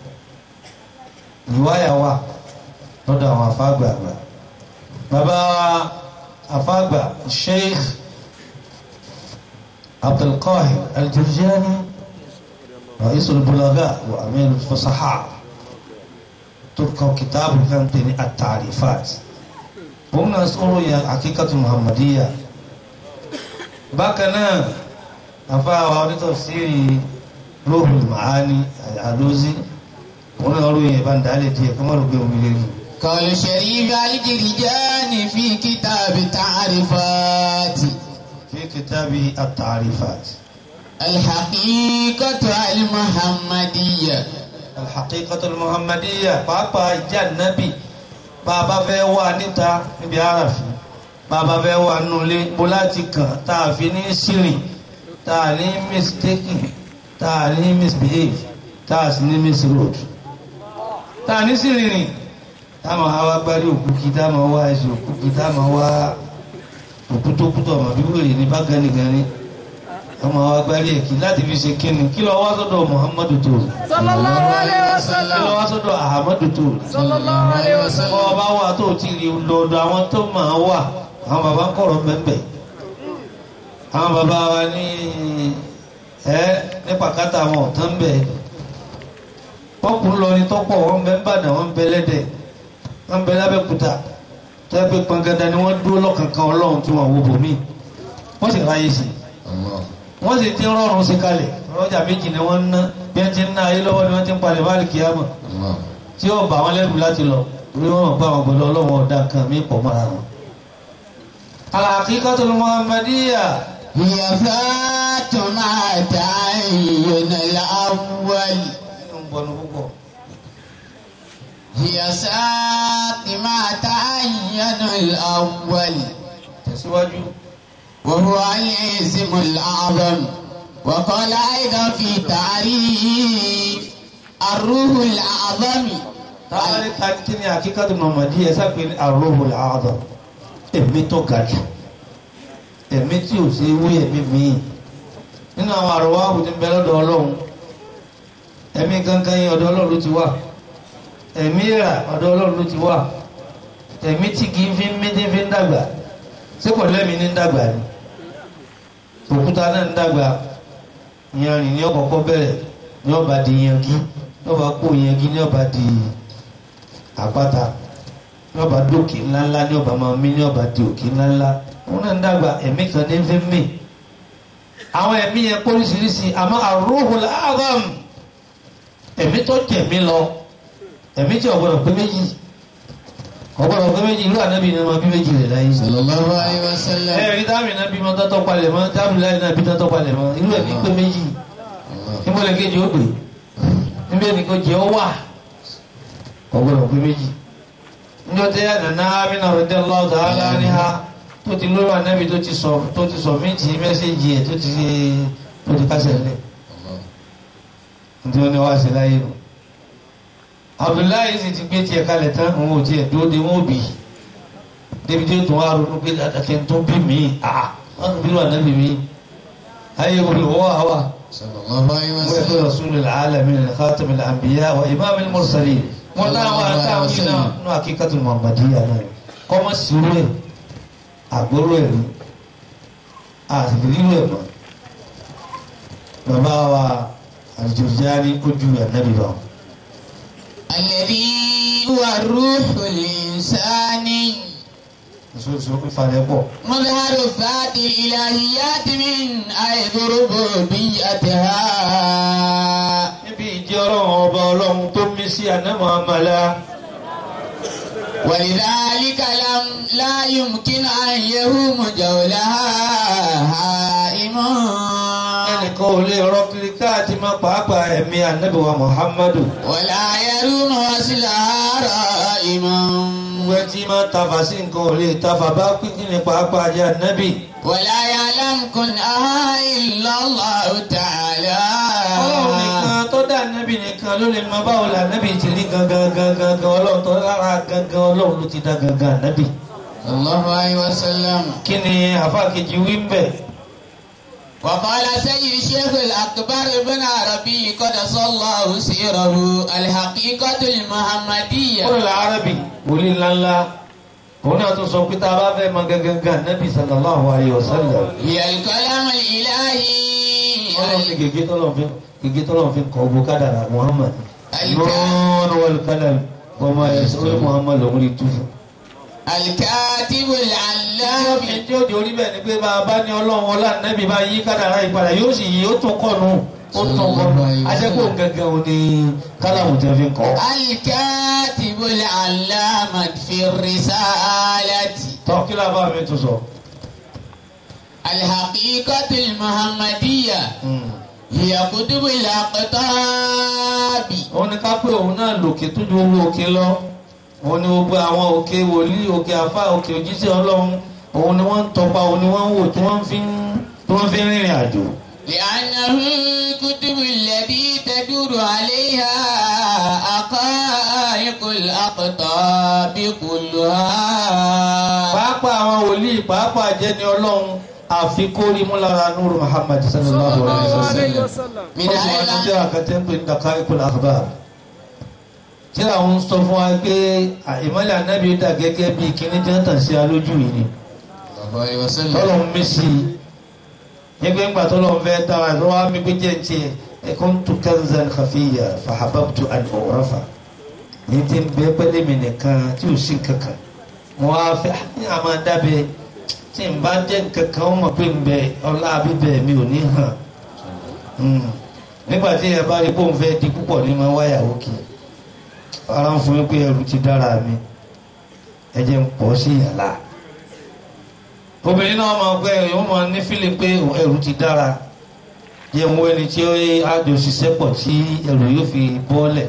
ìwáyà wà lọ́dọ̀ àwọn afáàgbà àgbà bàbá afáàgbà Sheikh Abdulqahir Al-Jurjani رئيس البلغاء وأمير الفصحاء تلقى كتاب كان تني التعريفات هم نسألوا يا حقيقة المحمدية بكنا أفا وارد تفسير روح المعاني العلوزي ونقولوا يا بندالي تي كما ربيهم بليه قال شريف الجرجاني في كتاب التعريفات في كتاب التعريفات الحقيقة المحمدية الحقيقة المحمدية بابا النبي بابا فيوا نتا بيعرف بابا فيوا نولي بولاتيكا تعرفيني سيري تعلي ميستيكي تعلي misbehave تعلي misroad تعلي سيري táwọn àwa gbárí òkú kí táwọn wá ẹsẹ̀ òkú kí táwọn wá òkú tó kú tọ̀ mọ̀ bí wèrè ní bá ganigani ọmọ àwọn agbárí ẹ̀kí láti fi ṣe kíni kí lọ wá sọ́dọ̀ Muhammadu tó sallallahu alaihi wasallam kí lọ wá sọ́dọ̀ Ahmadu tó sallallahu alaihi wasallam bọ́ ọba wà tó ti rí lọ́dọ̀ àwọn tó máa wà àwọn bàbá ń kọ̀rọ̀ mẹ́mbẹ̀ àwọn bàbá wa ní ẹ́ ní pàkátà àwọn ọ̀tán bẹ̀ pọ́kùn lọ ní tọ́pọ̀ wọ́n bẹ́ ń bàdàn wọ́n bẹ lẹ́dẹ̀ wọ́n bẹ lábẹ́kúta tó yẹ pé pangada ni wọ́n dúró lọ́kànkan ọlọ́run tí wọ́n wo bòmí wọ́n sì ráyè sí wọ́n sì ti rọrùn sí kalẹ̀ ọjà méjì ni wọ́n ń ná bí wọ́n ti ń ná ayé lọ́wọ́ ni wọ́n ti ń palẹ̀ báàlì kìámọ̀ tí ó bà wọ́n lẹ́rù láti lọ torí wọ́n bá wọn gbọ́dọ̀ ọlọ́wọ́n ọ̀dà kan mí pọ̀ mọ́ra wọn. al-haqiqatul muhammadiyya hiya dhatu ma ta'ayyana al-awwal hiya dhatu ma ta'ayyana al-awwal tẹ̀síwájú. وهو الاسم الأعظم وقال أيضا في تعريف الروح الأعظم táwọn kí ni hakikatul muhammadiyya ẹ sápẹ́ ní ar-ruhul a'zam ẹ̀mí tó ga jù ẹ̀mí tí ò sí wí ẹ̀mí míì nínú àwọn àrùwá àwùjọ ń bẹ lọ́dọ̀ ọlọ́run ẹ̀mí gangan yẹn ọ̀dọ̀ ọlọ́run ló ti wà ẹ̀mí rà ọ̀dọ̀ ọlọ́run ló ti wà ẹ̀mí tí kì í fi ń méjì fi ń dàgbà ṣé kò lẹ́mìí ní ń dàgbà ni òkúta náà ń dàgbà yanrìn ní ọkọ̀ọ̀kọ̀ bẹ̀rẹ̀ ní ọba di yangi ní ọba kó yangi ní ọba di àpáta ní ọba dókè ńláńlá ní ọba máa mí ní ọba di òkè ńláńlá wọn náà ń dàgbà ẹ̀mí kan ní fi mí àwọn ẹ̀mí yẹn póríṣiríṣi àmọ́ ar-ruhul a'zam ẹ̀mí tó jẹ̀mí lọ ẹ̀mí tí ọ̀gbọ́dọ̀ pé méjì ọ̀gbọ́dọ̀ pé méjì ìlú ànábì ni wọn bí méjì rẹ̀ láyé sallallahu alaihi wasallam ẹ̀rí dáàmì náà bí wọn tọ́tọ́ palẹ̀ mọ́ dáàmì láyé náà bí tọ́tọ́ palẹ̀ mọ́ ìlú ẹ̀mí pé méjì níbọ̀lẹ̀ kejì ó pè níbi ẹnì kan jẹ́ ọ wà ọ̀gbọ́dọ̀ pé méjì ló dé ànàná Amina radiyallahu ta'ala anha tó ti lórí ànábì tó ti sọ tó ti sọ méjì mẹ́sẹ̀jì ẹ̀ tó ti ṣe tó ti kásẹ̀ lẹ̀ nítorí wọn ni wọ́n á ṣe láyé nù. Abdullahi sì ti gbé tiẹ̀ kalẹ̀ tán òun ò tiẹ̀ dúró de wọn ò bì débi tí ó tún wá ronú pé àtàkẹ́ tó bí mi àá wọn bí wọn ànábì mi ayé olùwọ́ àwa. sallallahu alaihi wọ́n wasallam. yẹ rasulil alamin khatamil anbiya wa imamil mursalin wọn láwọn àtàwọn yìí náà nínú akíkàtún muhammadiyya náà kọ́mọ sírú ẹ̀ àgbóró ẹ̀ ní àtìlírú ẹ̀ mọ́ bàbá wa Al-Jurjani ojú ànábì bá wọn. alladhi huwa ruhul insani. sọ́sọ́ ìfàlẹ́ pọ̀. مظهر ذات الإلهيات من حيث ربوبيتها. níbi ìjẹ́ ọlọ́run ọba ọlọ́run tó mí sí ànámọ́ àmàlà. ولذلك لم لا يمكن أن يهوم جولها هائم. ẹnìkan ò lè rọ kiri káàtì máa pàápàá ẹ̀mí ànábì wa Muhammadu. ولا يروم وصلها رائم. ìwé tí máa tafa sí nǹkan ò lè tafa bá pínpín ní pàápàá jẹ́ ànábì. ولا يعلم كنها إلا الله تعالى. ọlọ́run nìkan tó dá ànábì nìkan ló lè mọ báwo la ànábì ti rí gangan gangan gangan ọlọ́run tó lára gangan ọlọ́run ló ti dá gangan ànábì. sallallahu alaihi wasallam. kí ni àfa kejì wí ń bẹ̀. وقال سيد الشيخ الأكبر ابن عربي قدس الله سيره الحقيقة المحمدية. kúrò lárábì wòlíì ńláńlá òun náà tún sọ pé tá a bá fẹ́ mọ gangan ànábì sallallahu alayhi wa sallam. هي الكلام الإلهي. ọlọ́run ní gègé tọ́lọ̀ fi gègé tọ́lọ̀ fi kọ́ gbó kádàrà Muhammad. nọ́ọ̀nù wal qalam ọmọ ẹ̀ sọ́wọ́ Muhammad lòún rí tú fún. الكاتب العلام. ẹjọ́ òjò orí bẹ́ẹ̀ ni pé bá a bá ní ọlọ́run ọlá ànábì bá yí kádàrà ìpadà yóò sì yí ó tún kọ́nu ó tún kọ́nu ajẹ́kọ̀ọ́ gangan ò ní kálàmù tí wọ́n fi kọ́. الكاتب العلام في الرسالة. tọ́ kí lábá mi tún sọ. الحقيقة المحمدية هي كتب الأقطاب. òun ni ká pé òun náà lòkè tó ju owó òkè lọ òun ni gbogbo àwọn òkè wòlíì òkè àfà òkè òjíṣẹ́ ọlọ́run òun ni wọ́n ń tọpa òun ni wọ́n ń wò tí wọ́n fi ń tí wọ́n fi ń rìnrìn àjò. لأنه الكتب التي تدور عليها حقائق الأقطاب كلها. pàápàá àwọn wòlíì pàápàá jẹ́ ni ọlọ́run àfikórí múlára nuru Muhammad sallallahu alayhi wa sallam. من ọ̀sán أين àti àkàtẹ́ ń pè ní daqaiqul akhbar. tí àwọn sọ fún wa pé ìmọ̀lẹ̀ anábì dà gẹ́gẹ́ bíi kíní tí wọ́n tàn sí alójú yìí ni. tọ́lọ̀ ń mí sí i yẹ́gbẹ́ ńgbà tọ́lọ̀ ń fẹ́ dára ló wá mi gbé jẹ́ tiẹ̀ kuntu kanzan khafiyya fahabbtu an u'rafa ní ti ń bẹ pẹ́lẹ́ mi nìkan tí ò sí kankan mo wá fẹ́ ní àmọ́ dábẹ́ tí n bá jẹ́ kankan ó mọ̀ pé ń bẹ ọlá bíbẹ̀ mi ò ní hàn nígbà tí ẹ bá rí bóun fẹ́ di púpọ̀ ní ma wáyà òkè ara ń fún mi pé ẹrù ti dára mi ẹ jẹ́ ń pọ̀ sí yàrá obìnrin náà máa gbé ẹ̀rù yóò máa ní fílẹ̀ pé ẹrù ti dára yẹ wo ẹni tí ó ájò ṣiṣẹ́ pọ̀ tí ẹrù yóò fi bọ́ọ̀lẹ̀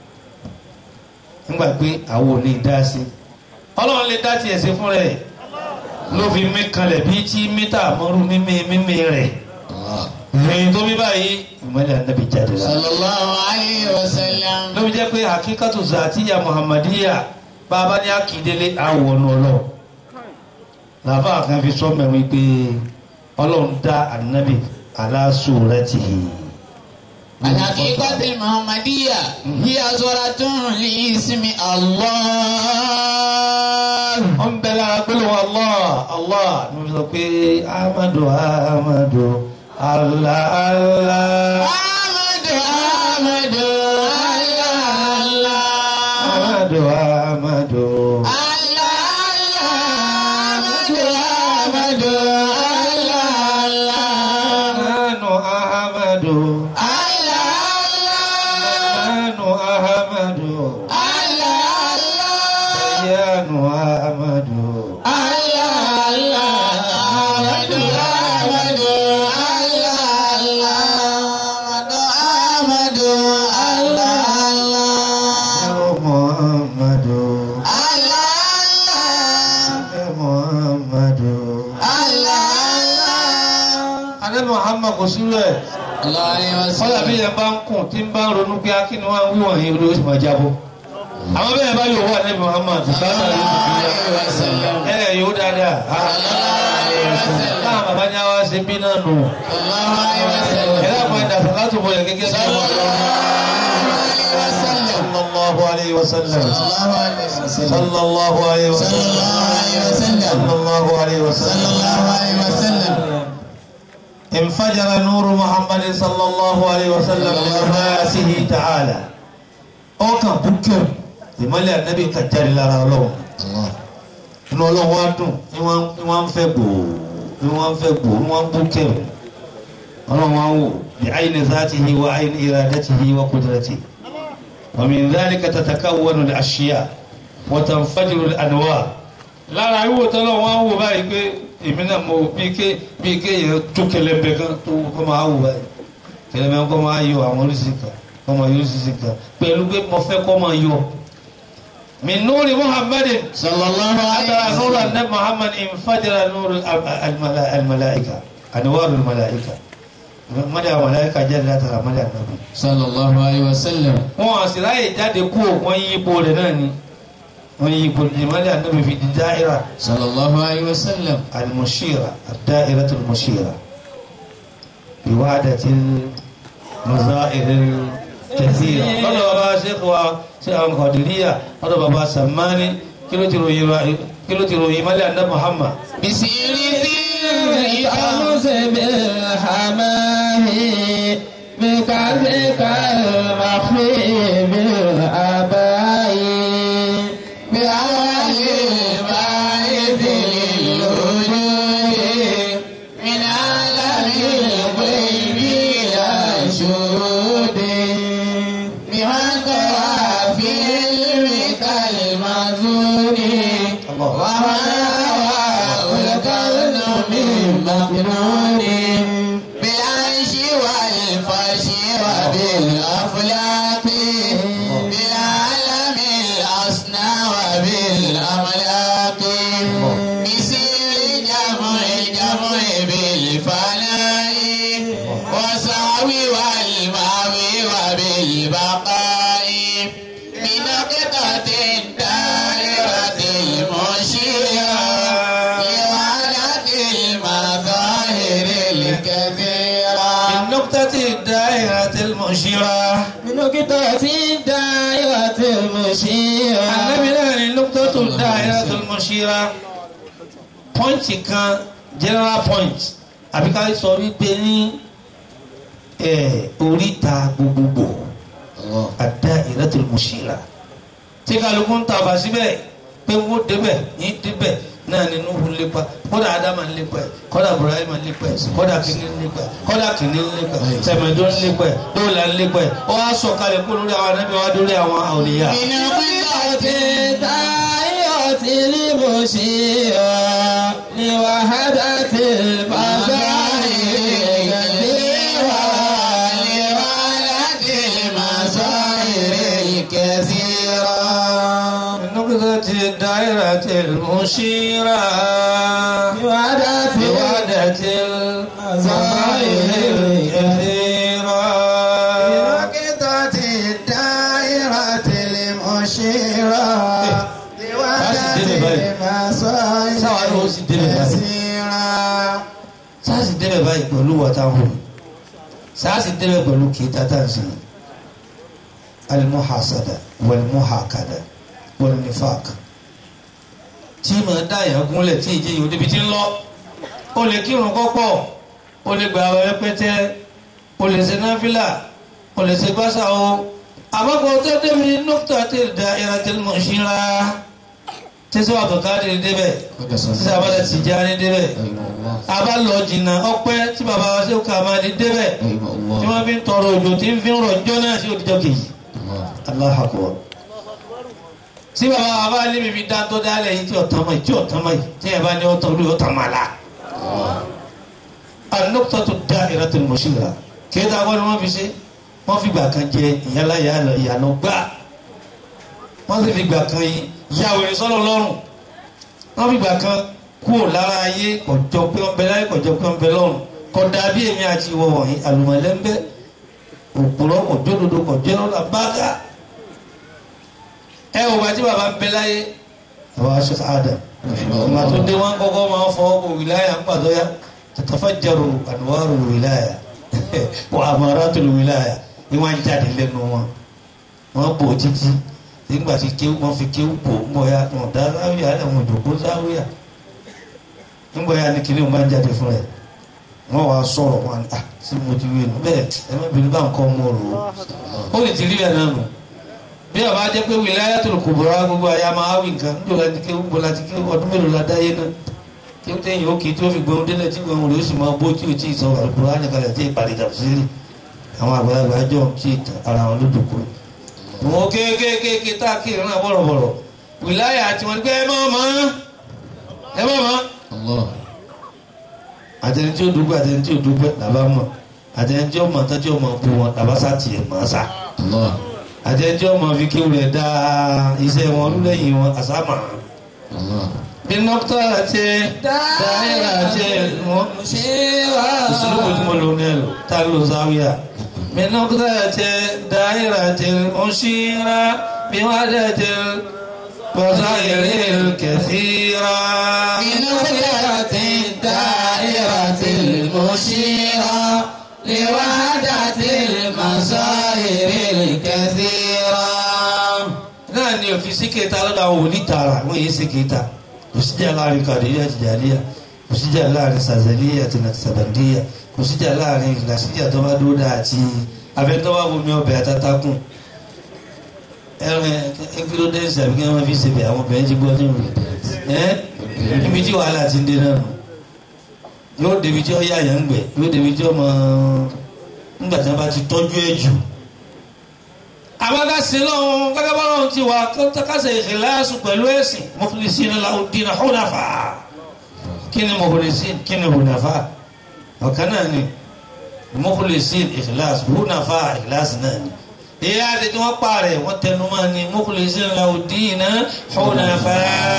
nígbà pé àwọn ò lè dá sí ọlọ́run lè dá tiẹ̀ sí fún rẹ̀ ló fi mí kanlẹ̀ bí tí mítà mọ́rú mímí mímí rẹ̀ ìrìn tó bí báyìí ìmọ̀lẹ̀ ànábì jáde la. sallallahu alayhi wa sallam. ló fi jẹ́ pé hakikatu zatiya muhammadiya bàbá ní akíndélé àwọnù ọlọ́ làbá kan fi sọ mẹ́rin pé ọlọ́run dá ànábì ala suratihi. الحقيقة المحمدية هي صورة لاسم الله. wọ́n bẹ lára gbólóhùn Allah Allah ní wọ́n sọ pé amadu amadu Allah Allah. Ahmadu Ahmadu Allah Allah. amadu amadu. Allah Allah. Ahmadu Ahmadu Allah Allah. Nanu Ahmadu. Allah Allah. Nanu Ahmadu. Allah Allah. Yanu Ahmadu. Allah Allah. Ahmadu Ahmadu Allah Allah. Ahmadu Ahmadu Allah Allah. Muhammadu. Allah Muhammad kò sírú ẹ̀. Kọ́lá bí yẹn bá ń kùn tí ń bá ń ronú pé akínú wa ń wí wọ̀nyí olówó sì máa jábọ́. Àwọn bẹ́ẹ̀ bá yóò wà ní Muhammad bùkátà ló ti fi yá. Ẹ ẹ̀ yóò dáadáa. Láwọn bàbá ní àwa ṣe bí náà nù. Ẹ lápá ẹ̀dá sàlátù bọ̀ yẹn gẹ́gẹ́ bí wọ́n lọ. Sallallahu alayhi wa sallam. Sallallahu alayhi wa sallam. Sallallahu alayhi wa sallam. انفجر نور محمد صلى الله عليه وسلم بنفاسه تعالى. ó kàn búkẹ́ ìmọ́lẹ̀ ànábì kan jáde lára ọlọ́run inú ọlọ́run wá dùn ní wọ́n ń fẹ́ gbòó ní wọ́n ń fẹ́ gbòó ní wọ́n ń búkẹ́ ọlọ́run wá ń wò bí ayni zatihi wa ayni iradatihi wa qudratihi wa min dhalika tatakawwanu al-ashya' wa tanfajiru al-anwar. lára ìwò tọ́lọ́ wọ́n ń wò báyìí pé èmi náà mo bí ké bí ké yẹn tó kẹlẹ́mbẹ kan tó kọ́ máa wò báyìí kẹlẹ́mbẹ kọ́ máa yọ àwọn oríṣi kan kọ́ máa yọ oríṣi kan pẹ̀lú pé mo fẹ́ kọ́ máa yọ. min nuri Muhammadin sallallahu alaihi wa sallam nuru annabi Muhammad infajara nuru al-malaika anwaru al-malaika mọ́dé àwọn malaika jáde látara mọ́dé ànábì sallallahu alaihi wa sallam. wọn àṣìláyè jáde kú wọ́n yí ipò rẹ̀ náà ni wọ́n yí ipò rẹ̀ mọ́dé ànábì fi di dáírà sallallahu alaihi wa sallam. المشيرة الدائرة المشيرة بوعدة المظاهر الكثيرة. قال بابا شيخ وشيخ القادرية قال بابا سماني كيلو تروي كيلو تروي مالي عند محمد بسير ذي أمس بالحماه بكذك المخفي بالأباء بأول البعث بالعيش والفرش وبالأفلاك بالعالم الأصنع وبالأملاك بسير جمع جمع بالفناء وسعوي والمعوي وبالبقاء بنقطة الدائرة المشيرة نقطة الدائرة المشيرة من نقطة الدائرة المشيرة النبي نعني نقطة الدائرة المشيرة point kan general point àbí ká sọ wípé ní oríta gbogbogbò الدائرة المشيرة tí kálukú ń tàbá síbẹ̀ pé wọ́n débẹ̀ ní débẹ̀ náà ni Nuhu ń lépa kódà Ádámà ń lépa ẹ̀ kódà Ibrahima ń lépa ẹ̀ kódà kìíní ń lépa ẹ̀ kódà kìíní ń lépa ẹ̀ tẹ̀mẹ̀dó ń lépa ẹ̀ dóòlà ń lépa ẹ̀ ó wá sọ̀kalẹ̀ kó lórí àwọn anábì wá dórí àwọn àwòlíyà. ìnáwó ti táyọ̀ tí lè bó ṣe ọ́ ní wàhálà tí bàbá ìrẹ̀lẹ́wà ní wàhálà tí màsá ìrẹ̀lẹ́kẹ̀síra. نقطة الدائرة المشيرة بوعدة بوعدة المظاهر الكثيرة بنقطة الدائرة المشيرة بوعدة المظاهر الكثيرة. sáàsì débẹ̀ báyìí pẹ̀lú wọ́táhùn sáàsì débẹ̀ pẹ̀lú kìíta tàǹsì al-muhasada wal-muhakada wal-nifaq tí ma dáyà gúnlẹ̀ tí ìjẹ́ yóò débi tí ń lọ o lè kírun kọ́pọ̀ o lè gbà rẹpẹtẹ o lè ṣe náfìlà o lè ṣe gbásà o àmọ́kọ̀ tó débi nuqtatil da'iratil mushira tí sọ àbùkádì débẹ̀ tí sàbádà Tìjàní débẹ̀ àbá lọ jìnnà ọpẹ́ tí bàbá wa ṣe kà máa di débẹ̀ tí wọ́n fi ń tọrọ òjò tí ń fi ń rọ̀ jọ́ náà sí òdìjọ́ kejì Allahu Akbar tí bàbá wa bá lé mi fi dá tó dálẹ̀ yìí tí ọ̀tán mọ́ yìí tí ọ̀tán mọ́ yìí tí ẹ̀ bá ní ọ̀tán olú ọ̀tán máa la an-nuqtatu ad-da'iratul mushira kí ẹ dáa wọ́n ni wọ́n fi ṣe wọ́n fi gbà kan jẹ ìyálà ìyànà gbà wọ́n sì fi gbà kan yà wèrè sọ́lọ́ lọ́rùn wọ́n fi gbà kan kúrò lára ayé kọjọ pé wọ́n bẹ láyé kọjọ pé wọ́n bẹ lọ́rùn kódà bí èmi àti ìwọ wọ̀nyí àlùmọ̀lẹ́ńbẹ́ òpùrọ̀ kò jódodo kò jẹ́ lọ́la bága ẹ ò bá tí bàbá ń bẹ láyé àwọn aṣọ àdà ìgbà tó dé wọn kọ́kọ́ máa fọ ọkọ̀ wìláyà ń pàtó yá tatafajjaru anwaru wìláyà wa amaratul wìláyà ni wọ́n ń jáde lẹ́nu wọn wọ́n bò títí nígbà tí kéwù wọ́n fi kéwù bò ń bọ̀ ya wọn dá záwíyà ẹ̀wọ̀n ìdòkó záwíyà ń bọ̀ ya ni kìnìún máa ń jáde fún rẹ̀ wọ́n wá sọ̀rọ̀ wọn ni ah sí mo ti wí nù bẹ́ẹ̀ ẹ má bínú bá nǹkan mọ́ rò ó ó lè ti rí ẹ̀ náà nù bí ọba jẹ́ pé wilayatul kubra gbogbo àyà máa wí nǹkan níjọ́ láti ké gbogbo láti ké ọdún mélòó la dáyé náà kí ó tẹ̀yìn ó kì í tí ó fi gbọ́n délẹ̀ tí gbọ́n rẹ̀ ó sì máa bó tí ò tí ì sọ Al-Qur'ani kalẹ̀ tí ìpàdé tafsiri àwọn àgbàlagbà jọ kí ara wọn lójúkọ. wọn kéékèèké tá a kiri náà bọ̀rọ̀bọ̀rọ̀ wìláyà àti wọn gbé ẹ má mọ́ ẹ má mọ́. àtẹni tí ó dúpẹ́ àtẹni tí ó dúpẹ́ làbá mọ̀ àtẹni tí ó mọ̀ tán tí ó mọ̀ bu wọn làbá sá tiẹ̀ mọ̀ sá àtẹni ọmọ fi kí wulẹ̀ dá iṣẹ́ wọn lẹ́yìn wọn àsámà. bí nọ́kítà àti dáhìrà àti wọn ìṣòro tí mo lò ní ẹ̀rọ tá a lò sáwíà. bí nọ́kítà àti dáhìrà àti ọ̀ṣìrà bí wọ́n dẹ̀ ti bọ́sà ìrìn kẹsìrà. bí nọ́kítà àti dáhìrà àti ọ̀ṣìrà. لوحدة المصائر الكثيرة náà ni òfin sí kẹta lọ́dọ̀ àwọn òní tààrà wọ́n yé sí kẹta kò sí jà láàrin kàdíyà àti jàdíyà kò sí jà láàrin sàzẹ̀líyà àti nàìjíríà kò sí jà láàrin ìlàsíjà tó bá dúró dá àti abẹ́tọ́wá bomi ọbẹ̀ àtàtàkùn ẹ̀rọ ẹ̀kílódẹ́sì àbí kí wọ́n fi ṣe bẹ̀ àwọn obìnrin ti gbọ́ nínú ẹ̀ níbi tí wàhálà ti ń dé náà yóò débi tí ó yá yẹn ń gbẹ yóò débi tí ó mọ ńgbà tí wọn bá ti tọ́jú ẹ jù. àwọn akásí lọ́wọ́ gẹ́gẹ́ bá lọ́wọ́ ti wà kásẹ̀ ìkìláàsù pẹ̀lú ẹ̀sìn mukhlisina lahu-d-dīna hunafa. kí ni mukhlisin kí ni hunafa ọ̀kan náà ni mukhlisin ìkìláàsù hunafa ìkìláàsù náà ni. ìyá àti tí wọ́n pààrẹ̀ wọ́n tẹnu máa ní mukhlisina lahu-d-dīna hunafa.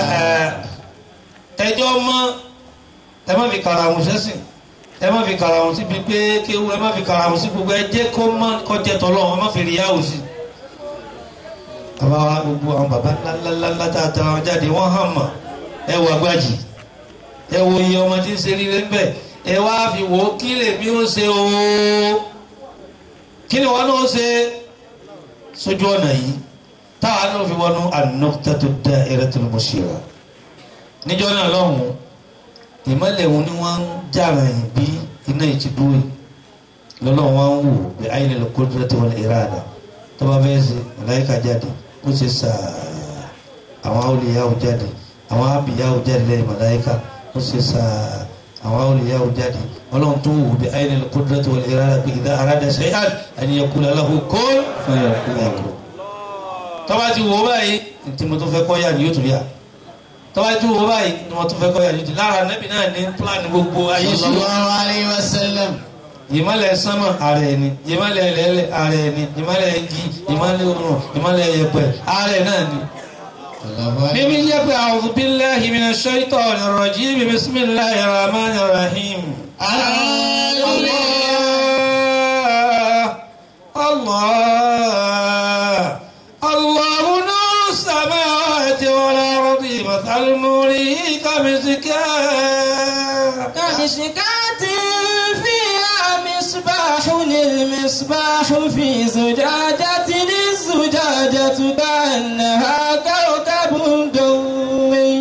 ẹjọ́ mọ́ ẹ má fi karahun sẹ́sìn ẹ má fi karahun síbi pé kéwu ẹ má fi karahun sí gbogbo ẹ jẹ́ kó má kọjá tọ́lọ́ ẹ má fi rí yáwó sí. bàbá wa gbogbo àwọn bàbá ńláńláńlá tá a tẹ àwọn jáde wọ́n hàn mọ́ ẹ wọ agbájì ẹ wo iye ọmọ tí ń ṣe rí lẹ́ńbẹ̀ ẹ wá fi wò ó kí lèmi ó ṣe o kí ni wọn náà ṣe sójú ọ̀nà yìí táwa náà fi wọnú an-nuqtatu ad-dā'iratul mushīra níjọ́ náà lọ́hùn-ún ìmọ̀lẹ̀ wọn ni wọ́n ń jàrà yìí bí iná ìtìdúró lọ́lọ́ wọn ń wò bí ayé lè qudrati wal irada tó bá fẹ́ ṣe màláíkà jáde ó ṣe sàá àwọn awliyahu jáde àwọn abiyahu jáde lẹ́yìn màláíkà ó ṣe sàá àwọn awliyahu jáde ọlọ́run tó wò bí ayé lè qudrati wal irada bí idha arada shay'an an yaqula lahu kun fayakun. tó bá ti wò báyìí tí mo tó fẹ́ kọ́ yà ni yóò tún yà tọ́wá tí wọ́n báyìí ni wọ́n tún fẹ́ kọ́ yàrá jù lára nẹ́bí náà ní pílánì gbogbo ayé sí. sallallahu alaihi wasallam. ìmọ̀lẹ̀ sánmà ààrẹ ni ìmọ̀lẹ̀ ẹlẹ́lẹ̀ ààrẹ ni ìmọ̀lẹ̀ igi ìmọ̀lẹ̀ òrùn ìmọ̀lẹ̀ ẹ̀pẹ̀ ààrẹ náà ni. mímí jẹ́ pé a'udhu billahi minash shaitanir rajim bismillahir rahmanir rahim. Allah Allah Allahu nuru samawati wal ardi مثل نوره كمشكاة كمشكاة فيها مصباح المصباح في زجاجة الزجاجة كأنها كوكب دري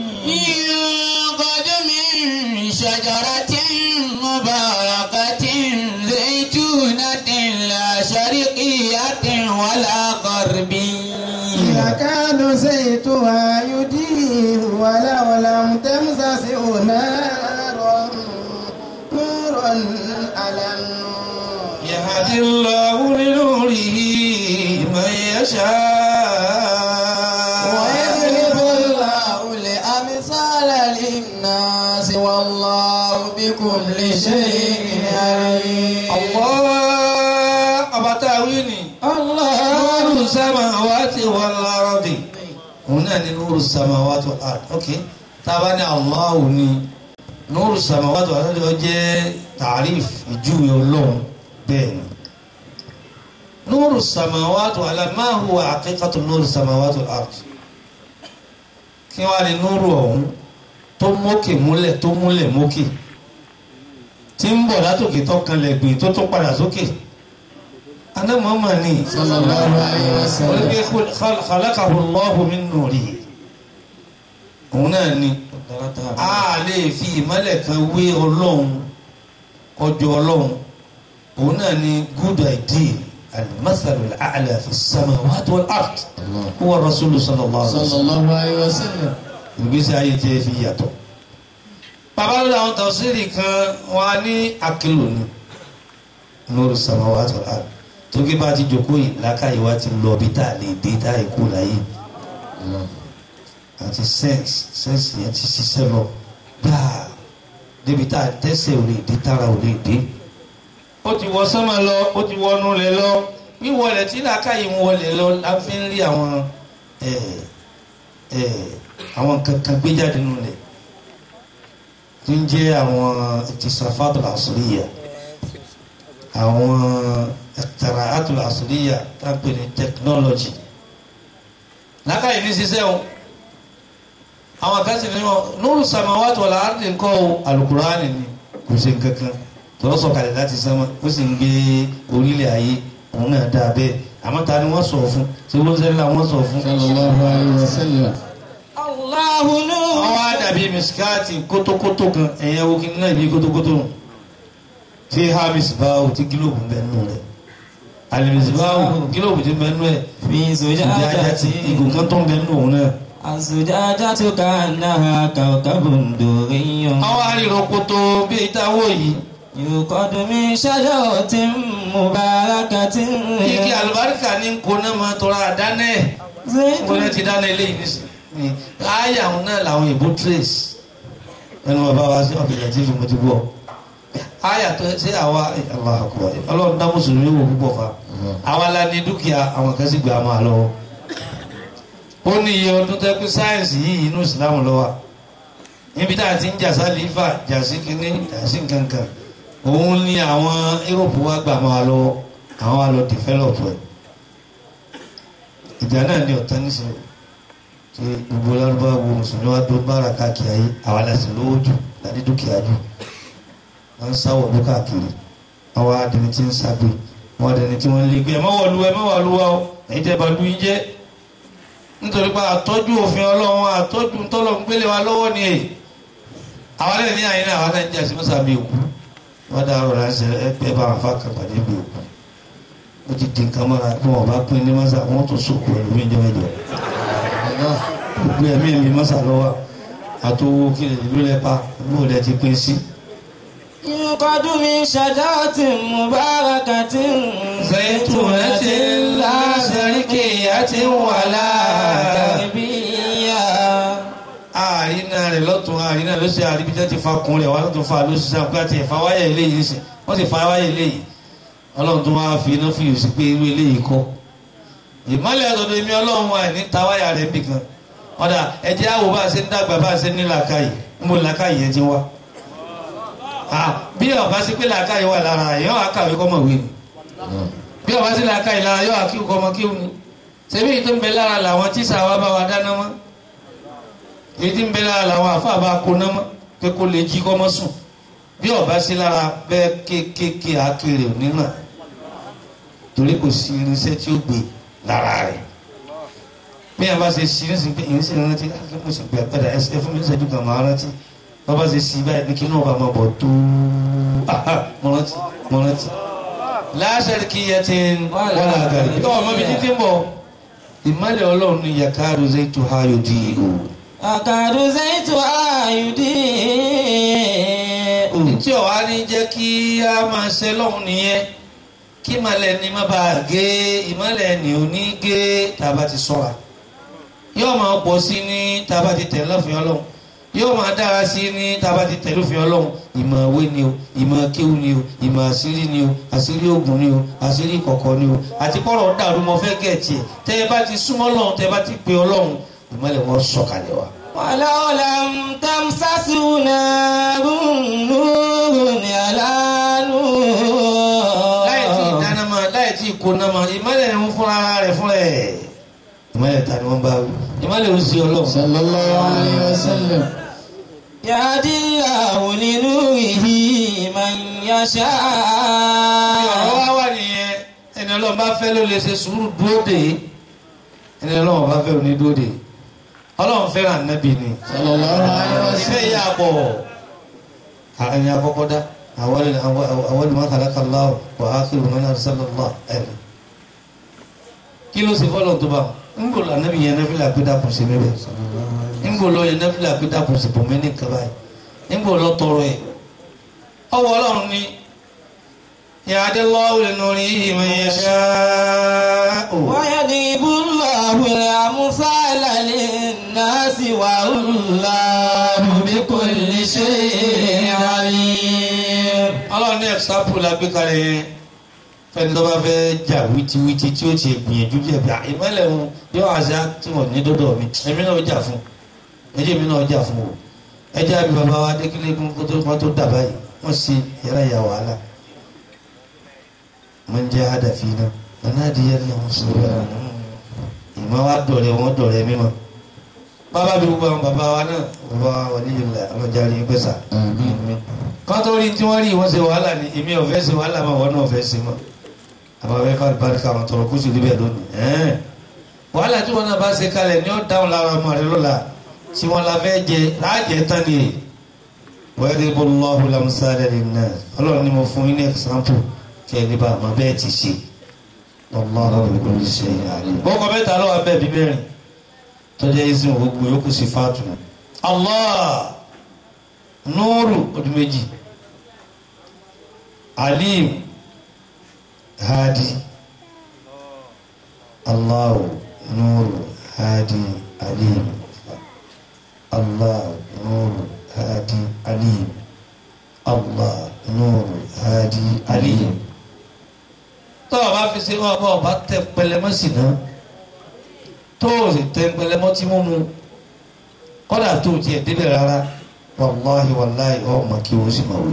يوقد من شجرة مباركة زيتونة لا شرقية ولا غربية يكاد زيتها يضيء ولو لم تمسسه نار نور على النور يهدي الله لنوره من يشاء ويضرب الله الأمثال للناس والله بكل شيء عليم. الله أبتاويني الله نور السماوات والأرض هنا نور السماوات والأرض. أوكي طبعا الله ني nuru samawati wal ardi ó jẹ́ tàríf ìjúwe Ọlọ́run bẹ́ẹ̀ ni nuru samawati wal ardi ma huwa haqiqatu nuru samawati wal ardi kí wá ní nuru ọ̀hún tó mókè múlẹ̀ tó múlẹ̀ mókè tí ń bọ̀ látòkè tó kan lẹ́gbẹ̀ẹ́ tó tó padà sókè ana Muhammad ni sallallahu alayhi wa sallam khalaqahu Allahu min nurihi òun náà ni a lè fi ìmọ́lẹ̀ kan wé Ọlọ́run ọjọ́ Ọlọ́run òun náà ni good idea al-mathalu al-a'la fi as-samawati wal-ard huwa rasulu sallallahu alayhi wa sallam ìgbésí ayé jẹ́ fi yàtọ̀ bàbá lọ́dọ̀ àwọn tafsiri kan wọ́n ní akílò ní nuru samawati wal-ard tó kí bá ti jòkó yìí lákàyè wá ti lọ bí tá a lè dé tá a kú láyé àti sẹ́ǹsì sẹ́ǹsì yẹn ti ṣiṣẹ́ lọ gbáà débi tá a tẹ́sẹ̀ ò lè dé tára ò lè dé. ó ti wọ sánmà lọ ó ti wọnú lẹ̀ lọ wíwọlẹ̀ tí làákàyè ń wọlẹ̀ lọ la fi ń rí àwọn àwọn kankan gbé jáde nù lẹ̀ tó ń jẹ́ àwọn ìtìsàfàtul asriya àwọn ìtàrààtul asriya tá a pè ní technology làákàyè ní ṣiṣẹ́ o àwọn kan sì ní wọn nuru samawati wal ardi nǹkan o alukurani ni kò ṣe nǹkankan tọ́lọ́ sọ̀kalẹ̀ láti sánmà ó sì ń gbé orílẹ̀ ayé òun náà dáa bẹ́ẹ̀ àmọ́ ta ni wọ́n sọ̀ fún tí wọ́n sẹ́ni la wọ́n sọ̀ fún. sallallahu alayhi wa sallam. Allahu nuru. àwọn àdàbí misikati kótókótó kan ẹ̀yẹ wo kí n náà bí kótókótó tí hamis báwo tí gílóòbù bẹ́ẹ̀ nù rẹ̀ alimis báwo gílóòbù tí bẹ́ẹ̀ nù rẹ̀ fi zujajati ìgò kan tó ń bẹ́ẹ̀ nù òun náà. azujajatu ka'annaha kawkabun durriyyun. àwọn arìnrìnkòtò bí ìtawó yìí. yuqadu min shajaratin mubarakatin. igi àlùbáríkà ní nkóná máa tọrọ àdáná ẹ̀. nkóná ti dáná eléyìí nísìnyí. ayé àwọn náà làwọn ìbò trace. ẹnu bàbá wa sí ọ̀bìnrin tí mo ti gbọ́. ayé àtọ́ ṣé àwa Allahu Akbar ọlọ́run dá mùsùlùmí wò púpọ̀ fa. àwa la ní dúkìá àwọn kan sì gbà máa lọ́wọ́. ó ní iye ọdún tẹ́ pé sáyẹ̀nsì yìí inú ìsìlámù ló wà níbi tá a ti ń jà sálífà jà sí kínní jà sí nǹkankan òun ní àwọn Europe wa gbà máa lọ àwọn wa lọ develop ẹ̀ ìjà náà ní ọ̀tá nísìnyí tí gbogbo lárúbáwá wo mùsùlùmí wa dó bára káàkiri ayé àwa la sì lówó jù láti dúkìá jù wọ́n ń sáwọ̀ ló káàkiri àwọn adẹni tí ń ságbé wọ́n adẹni tí wọ́n ń lé gbé ẹ̀ mọ́wọ́ lu ẹ̀ mọ́wọ́ lu wa o èyí tẹ́ bá lu yín jẹ́ nítorí pé àtọ́jú òfin Ọlọ́run àtọ́jú tọ́lọ̀ ń gbélé wa lọ́wọ́ ni èyí àwọn alẹ́ ní àyínà àwọn náà ń jà sí mọ́sá bí òkú wọ́n dá ọ̀rọ̀ ránṣẹ́ ẹgbẹ́ bá wọn fà kàn pàdé bí òkú ó ti di nǹkan mọ́ra bí wọ́n bá pín ní mọ́sá wọ́n tún sòkò ẹ̀lú mí jẹ́mẹ́jọ gbogbo ẹ̀mí ẹ̀mí mọ́sá lọ́wọ́ àtọwọ́ kílẹ̀ ìlú lẹ́pa ìlú rẹ̀ ti pín sí. yuqadu min shajaratin mubarakatin zaytunatin la sharqiyyatin wala gharbiyya. àrínà rẹ̀ lọ́tún àrínà ló ṣe àríbíjẹ́ ti fa kun rẹ̀ wá lọ́tún fa ló ṣiṣẹ́ pé àti ẹ̀fà wáyà eléyìí sí wọ́n ti fa wáyà eléyìí ọlọ́run tó máa fi iná fi yòó sí pé irú eléyìí kọ́ ìmọ̀lẹ̀ ọ̀dọ̀dọ̀ èmi ọlọ́run wa ní ta wáyà rẹ̀ bì kan ọ̀dà ẹ̀jẹ̀ àwò bá a ṣe ń dàgbà bá a ṣe ní làákàyè ń bò làákàyè yẹn ti wá bí ọba sí pé làákàyè wà lára yọ àkàwé kọ́ mọ̀ wé ni bí ọba sí làákàyè lára yọ àkíw kọ́ mọ̀ kíw ni ṣebí èyí tó ń bẹ lára làwọn tíṣà wa bá wa dáná mọ́ èyí tí ń bẹ lára làwọn àfa bá kóná mọ́ pé kó lè jí kọ́ mọ́ sùn bí ọba sí lára bẹ́ẹ̀ kéékèèké àkèrè onínà torí kò sí irinṣẹ́ tí ó gbé lára rẹ̀ bí ẹ bá ṣe sí ní sin pé ìyẹn sì rántí mo sì gbẹ padà ẹsẹ fún mi ṣẹ́jú kan máa rántí bá bá ṣe sí báyìí ní kí náà bá máa bọ̀ tó mo rántí mo rántí láṣẹ kí yẹ ti ń wọ́n àgàrí bí ọmọ mi títí ń bọ̀ ìmọ̀lẹ̀ ọlọ́run ní yàkàrú zaitu hayo di o. Àkàrú zaitu ayùdí. tí ọ̀wá ní jẹ́ kí a máa ṣe lọ́hùn nìyẹn kí ìmọ̀lẹ̀ ni má bàa gé ìmọ̀lẹ̀ ni ò ní gé tàbá ti sọ́ra yóò máa pọ̀ sí ní tàbá ti tẹ̀ lọ́fìn ọlọ́run yóò máa dára sí ní tàbá ti tẹ̀ lọ́fìn ọlọ́run ìmọ̀ òwe ni o ìmọ̀ kéwù ni o ìmọ̀ àṣírí ni o àṣírí ògùn ni o àṣírí kọ̀kọ̀ ni o àti kọ́rọ̀ dàrú mọ́ fẹ́ gẹ̀ẹ́tì ẹ̀ tẹ́ ẹ bá ti súnmọ́ ọlọ́run tẹ́ ẹ bá ti pe ọlọ́run ìmọ̀lẹ̀ wọn sọ̀kalẹ̀ wa ولو لم تمسسه نار نور على نور. láì tí ìdáná máa láì tí ìkóná máa ìmọ̀lẹ̀ ń fúnra rẹ̀ fúnra ẹ̀. ìmọ̀lẹ̀ ta ni wọ́n bá wí. ìmọ̀lẹ̀ ń sí ọlọ́run. sallallahu alayhi wa sallam. يهدي الله لنوره من يشاء. ọ̀rọ̀ wá wà nìyẹn ẹni ọlọ́run bá fẹ́ ló lè ṣe sùúrù dúró dè é ẹni ọlọ́run bá fẹ́ òní dúró dè é ọlọ́run fẹ́ràn ànábì ni. sallallahu alayhi wa ìfẹ́ sallam. yà pọ̀ ẹni àkọ́kọ́ dá àwọn ìmọ̀ khalaqa Allah wa akhiru man arsala Allah ẹ̀rọ kí ló ṣe fọ́lọ́ tó bá ń gbò lọ ànábì yẹn náfìlà pé dàpọ̀ sí níbẹ̀ ń gbò lọ yẹn náfìlà pé dàpọ̀ sí bòmí ní kaba yìí ń gbò lọ tọrọ ẹ̀ ọwọ́ ọlọ́run ni yahdi Allahu li nurihi man yasha'u. ويضرب الله الأمثال للناس والله بكل شيء عليم. ọlọ́run ní ẹ̀sápù la gbé kalẹ̀ yẹn fẹ́ni tó bá fẹ́ jà wítíwítí tí ó ti gbìyànjú bí ẹ̀bí ìmọ̀lẹ̀ wọn yóò àṣà tí wọ́n ní dọ́dọ̀ mi èmi náà jà fún ẹjẹ́ mi náà jà fún o ẹjẹ́ àbí bàbá wa dékìlé kó tó kó tó dà báyìí wọ́n ṣe yàrá ìyá wàhálà man jahada fina lanahdiyannahu subulana ìmọ̀ wa dọ̀rẹ́ wọn dọ̀rẹ́ mímọ́ bàbá bí gbogbo àwọn bàbá wa náà bàbá wa wà nílẹ̀ ọlọ́jàre pẹ́sà kọ́tọ́ rí tí wọ́n rí wọ́n ṣe wàhálà ní èmi ọ̀fẹ́ ṣe wàhálà máa wọ́n náà fẹ́ ṣe mọ́ àwọn afẹ́ fà bárìkà àwọn tọrọ kó sì níbẹ̀ lónìí ẹ̀ẹ́n wàhálà tí wọ́n náà bá ṣe kalẹ̀ ní ó dáhùn lára ọmọ rẹ lọ́la tí wọ́n la fẹ́ jẹ láàjẹ tán ni wayadribu Allahu al-amthala lin-nas ọlọ́run ni mo fún yín ní ẹ̀sáǹpù kí ẹ lè bá àmọ́ bẹ́ẹ̀ ti ṣe wallahu bi kulli shay'in alim. bọ́kọ mẹ́ta lọ́wọ́ abẹ́ bíbẹ́rìn tọ́jà ìsìn gbogbo yòókù sí fàtù Allah nuru ọdún méjì alim hadi Allah nuru hadi alim Allah nuru hadi alim Allah nuru hadi alim tọ́wọ́ bá fi ṣe wọ́n bá ọba tẹ pẹlẹmọ́ sí náà tó o sì tẹ pẹlẹmọ́ tí mo mu kọ́dà tó o tiẹ̀ débẹ̀ rárá wàláhi wàláhi ọmọ kí o sì máa wí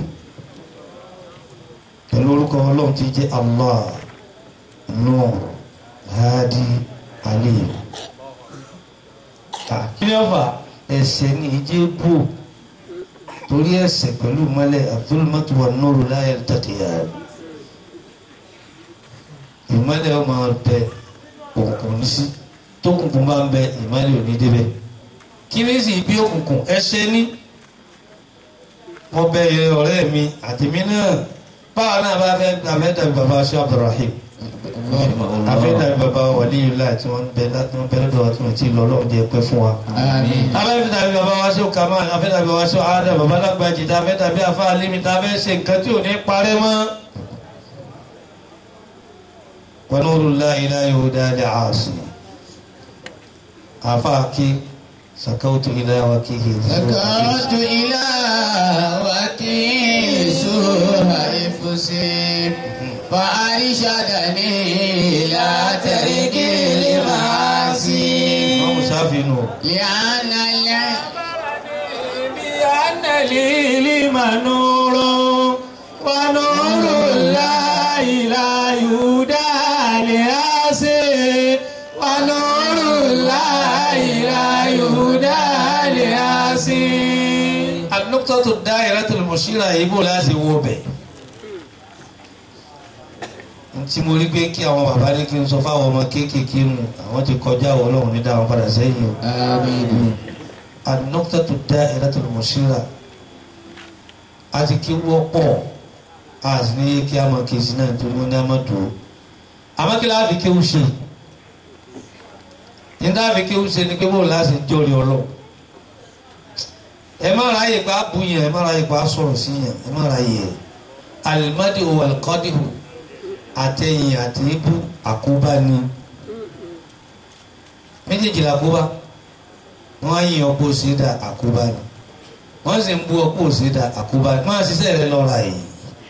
pẹ̀lú orúkọ ọlọ́run tí jẹ́ Allah Nur Hadi Alim. kí ni wọ́n fà ẹsẹ̀ ní ìjẹ́ bò torí ẹsẹ̀ pẹ̀lú mọ́lẹ̀ az-zulmatu wan-nuru la yaltaqiyan ìmọ́lẹ̀ ọmọ bẹ òkùnkùn ní sí tó kùnkùn bá ń bẹ ìmọ́lẹ̀ ò ní débẹ̀ kí ni sì bí òkùnkùn ẹsẹ̀ ní wọ́n bẹ ọ̀rẹ́ mi àtìmí náà báwa náà bá fẹ́ afẹ́ dàbí bàbá aṣọ Abdulrahim afẹ́ dàbí bàbá Waliyullah tí wọ́n bẹ lọ́dọ̀ wa tí wọ́n ti lọ lọ́wọ́ jẹ́ pẹ́ fún wa. afẹ́ dàbí bàbá wa aṣọ Kamal afẹ́ dàbí bàbá aṣọ Adam bàbá Lágbàjì tá afẹ́ dàbí afá Alimi tá afẹ́ ṣe nǹkan tí ò ní parẹ́ mọ́. wa nurullahi la yuhda li'asi àfáàkì sakawtu ila wakihi. sakawtu ila wakihi suha ifsi fa arshadani la tariki limasi. wọ́n ṣàfihàn. li'anna li'anna lilima nurun wa nurullahi la yuhda li'asi wa nurullahi la yuhda li'asi. an-nuqtatu ad-da'iratul mushira ibo láti wo bẹ̀. tí mo rí pé kí àwọn bàbá ní kí n sọ fáwọn ọmọ kéékèèké nù àwọn ti kọjá àwọn ọlọ́run ní dáhùn padà sẹ́yìn o. àmín. an-nuqtatu ad-da'iratul mushira àti kí wọ́pọ̀ àti ní kí a máa kí sí náà tó ní a máa dùn. àmọ́ kí láàbì kí ó ṣe ní dáàbì kí ó ṣe ni pé bó láti jọrìí ọlọ́run. ẹ má ra yè pa bu yẹn ẹ má ra yè pa sọ̀rọ̀ sí yẹn ẹ má ra yè al-madihu wal-qadihu àtẹ̀yìn àti ibú àkóbá ni méjèèjì làkóbá wọ́n á yin ọ̀pọ̀ òsèdà àkóbá ni wọ́n sì ń bú ọ̀pọ̀ òsèdà àkóbá ni wọ́n á ṣiṣẹ́ rẹ lọ́ra yìí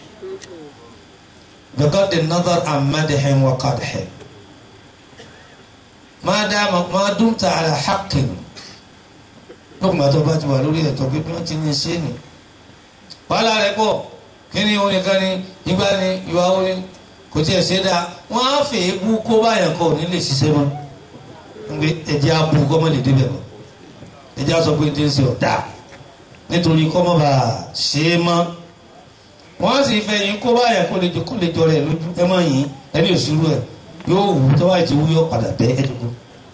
بغض النظر عن مدح وقدح ما دام ما دمت على حق lọ́kùnrin àti ọba ti wà lórí ẹ̀tọ́ pé bí wọ́n ti ní ṣé ni wàhálà rẹ̀ pọ̀ kí ni òun nìkan ni ìgbà ni ìwà orí kò tiẹ̀ ṣe dáa wọ́n á fè é bú kó báyàn kọ́ ní lè ṣiṣẹ́ mọ́ nígbè ẹ̀jẹ̀ á bú kọ́mọ́ lè débẹ̀ mọ́ ẹ̀jẹ̀ á sọ pé ní ṣe ọ̀dà nítorí kọ́mọ́ bá ṣe é mọ́ wọ́n sì fẹ́ yín kó báyàn kó lè jọ kó lè jọ rẹ̀ lójú ẹ mọ́ yín ẹni òṣèlú ẹ̀ yóò wù tó báyìí ti wú yọ padà bẹ́ ẹ̀ dúdú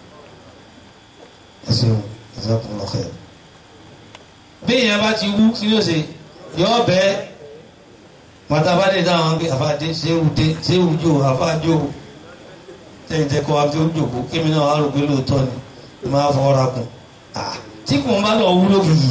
ẹ ṣeun ẹ ṣe kún lọ́kẹ́ bí ìyẹn bá ti wú kí ló ṣe yọ bẹ́ẹ̀ mọ̀tàbádé dáhùn pé àfáàdé ṣéwùdé ṣéwùjò àfáàjò tẹ́yìntẹ́ kọ́ wa fi ó jòkó kémi náà wà rò pé lóòótọ́ ni máa fọwọ́ra kùn tí kò ń bá lọ wúlò kìí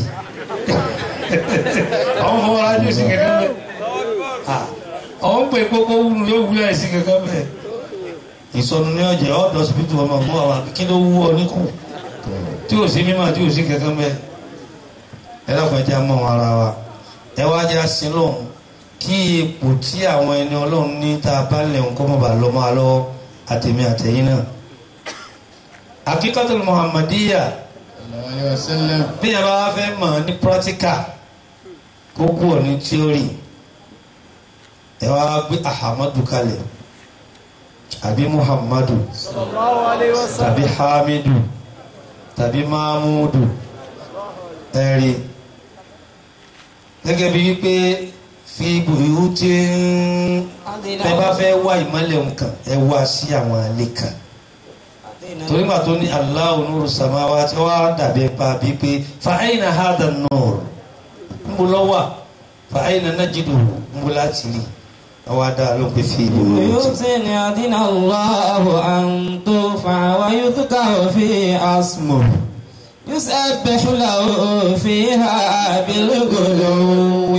àwọn fọwọ́ra jù sí kankan bẹ́ẹ̀ àwọn pè kókó wúlò yóò wúlò ẹ̀ sí kankan bẹ́ẹ̀ ìsọnù ní ọjà ọ̀dọ̀ síbítù ọmọ fún àwọn kí ló wú ọ níkù tí ò sí mímọ̀ tí ò sí kankan bẹ́ẹ̀ ẹ lọ́kọ̀ ẹja mọ́ ara wa ẹ wá jẹ́ àsìn lóhùn kí ipò tí àwọn ẹni ọlọ́run ní tá a bá lẹ̀ ń kọ́ mọ́ bá lọ máa lọ́wọ́ àtẹ̀mí àtẹ̀yìn náà. Hakikatul Muhammadiyya bí ẹ bá fẹ́ mọ̀ ní practical kó kú ọ ní theory ẹ wá gbé Ahamadu kalẹ̀ àbí Muhammadu tàbí Hamidu tàbí Mahmudu ẹ̀rí gẹ́gẹ́ bí wípé fi buyuti ẹ bá fẹ́ wá ìmọ́lẹ̀ nǹkan ẹ wá sí àwọn alẹ́ kan torí mà tó ní Allahu nuru samawati wá dàbí pa bí pé fa aina hadha an-nur nbó lọ́wọ́ fa aina najiduhu nbó láti rí àwọn adá ló pé fi buyuti ni adina Allahu an turfa wa yudhkara fi asmuhu يسبح له فيها بالغدو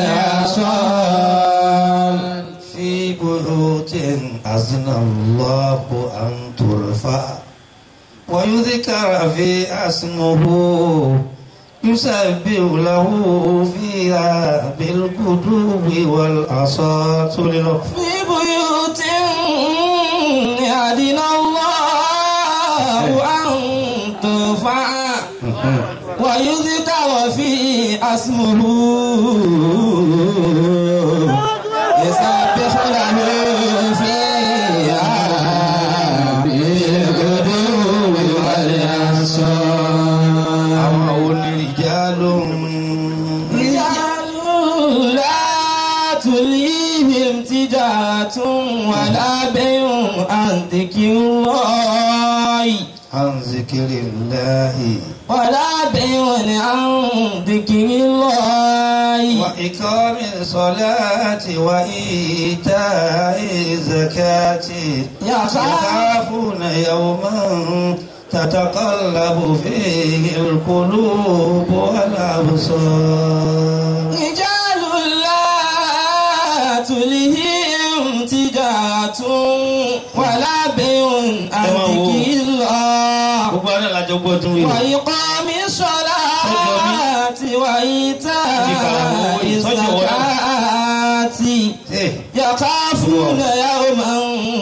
والآصال في بيوت أذن الله أن ترفع ويذكر في اسمه يسبح له فيها بالغدو والآصال في بيوت يأذن الله أن ترفع ويذكر في اسمه يسبح له فيها بالغدو والآصال أو رجال رجال لا تلهيهم تجارة ولا بيع عن ذكر الله عن ذكر الله ولا بيع عن ذكر الله وإقام الصلاة وإيتاء الزكاة يخافون يوما تتقلب فيه القلوب والأبصار رجال لا تلهيهم تجارة ولا بيع عن ذكر الله وإقام الصلاة وإيتاء الزكاة يخافون يوما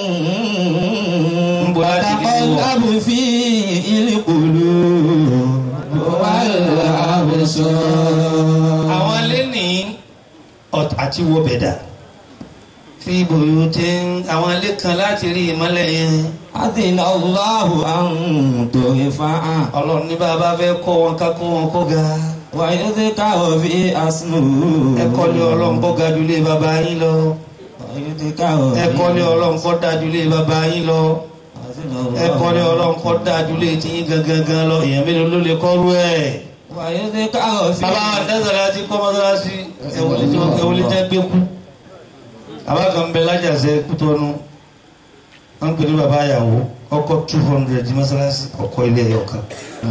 تتقلب فيه القلوب والأبصار. àwọn lẹ́ni àti wo bẹ̀dà fi buyutin àwọn ilé kan láti rí ìmọ́lẹ̀ yẹn. adina Allahu an turfa'a. ọlọ́run ní bàbá fẹ́ kọ́ wọn ká kó wọn kó ga. wa yudhkara fi asmuhu. ẹ kọ́lé ọlọ́run kó ga jù lé bàbá yín lọ. wa yudhkara fi. ẹ kọ́lé ọlọ́run kó dá jù lé bàbá yín lọ. ẹ kọ́lé ọlọ́run kó dá jù lé tiyín gangan lọ. èèyàn mélòó ló lè kọ́rú ẹ̀. wa yudhkara fi. bàbá àdásàlá ti kọ́ mọ́sálásí ẹ̀wọ̀lẹ́ jẹ́ gbé kú. àbákan bẹ lájàsẹ kútọ́nù wọn pè ní bàbá àyàwó ọkọ two hundred mọ́sálásí ọkọ ilé ẹ̀yọ̀ kan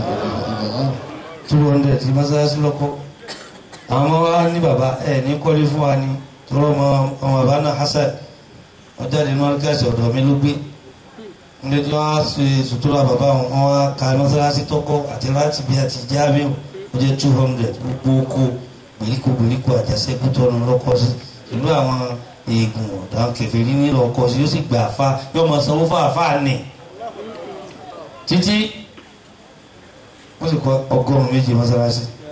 two hundred mọ́sálásí lọ́kọ́ àwọn ọmọ wa ní bàbá ẹ̀ ní kọ́lé fún wa ní tọrọ ọmọ ọmọ bàbá náà Hasan wọ́n jáde ní ọlọ́gàsì ọ̀dọ̀ mi ló gbé nílé tí wọ́n á ṣe sùtúrà bàbá wọn wọ́n á ka mọ́sálásí tọ́kọ́ àti láti bí àti jáàmíù ó jẹ́ two hundred gbogbo oko gbèríko gbèríko àjàṣe kútọ́nù lọ́kọ́ sí ìlú àwọn eegun ọ̀dà kẹfẹ́rí nílò ọkọ̀ sí yóò sì gbà àfa yóò máa sanwó fún àfa nì títí wọ́n sì kọ́ ọgọ́rùn-ún méjì mọ́sálásí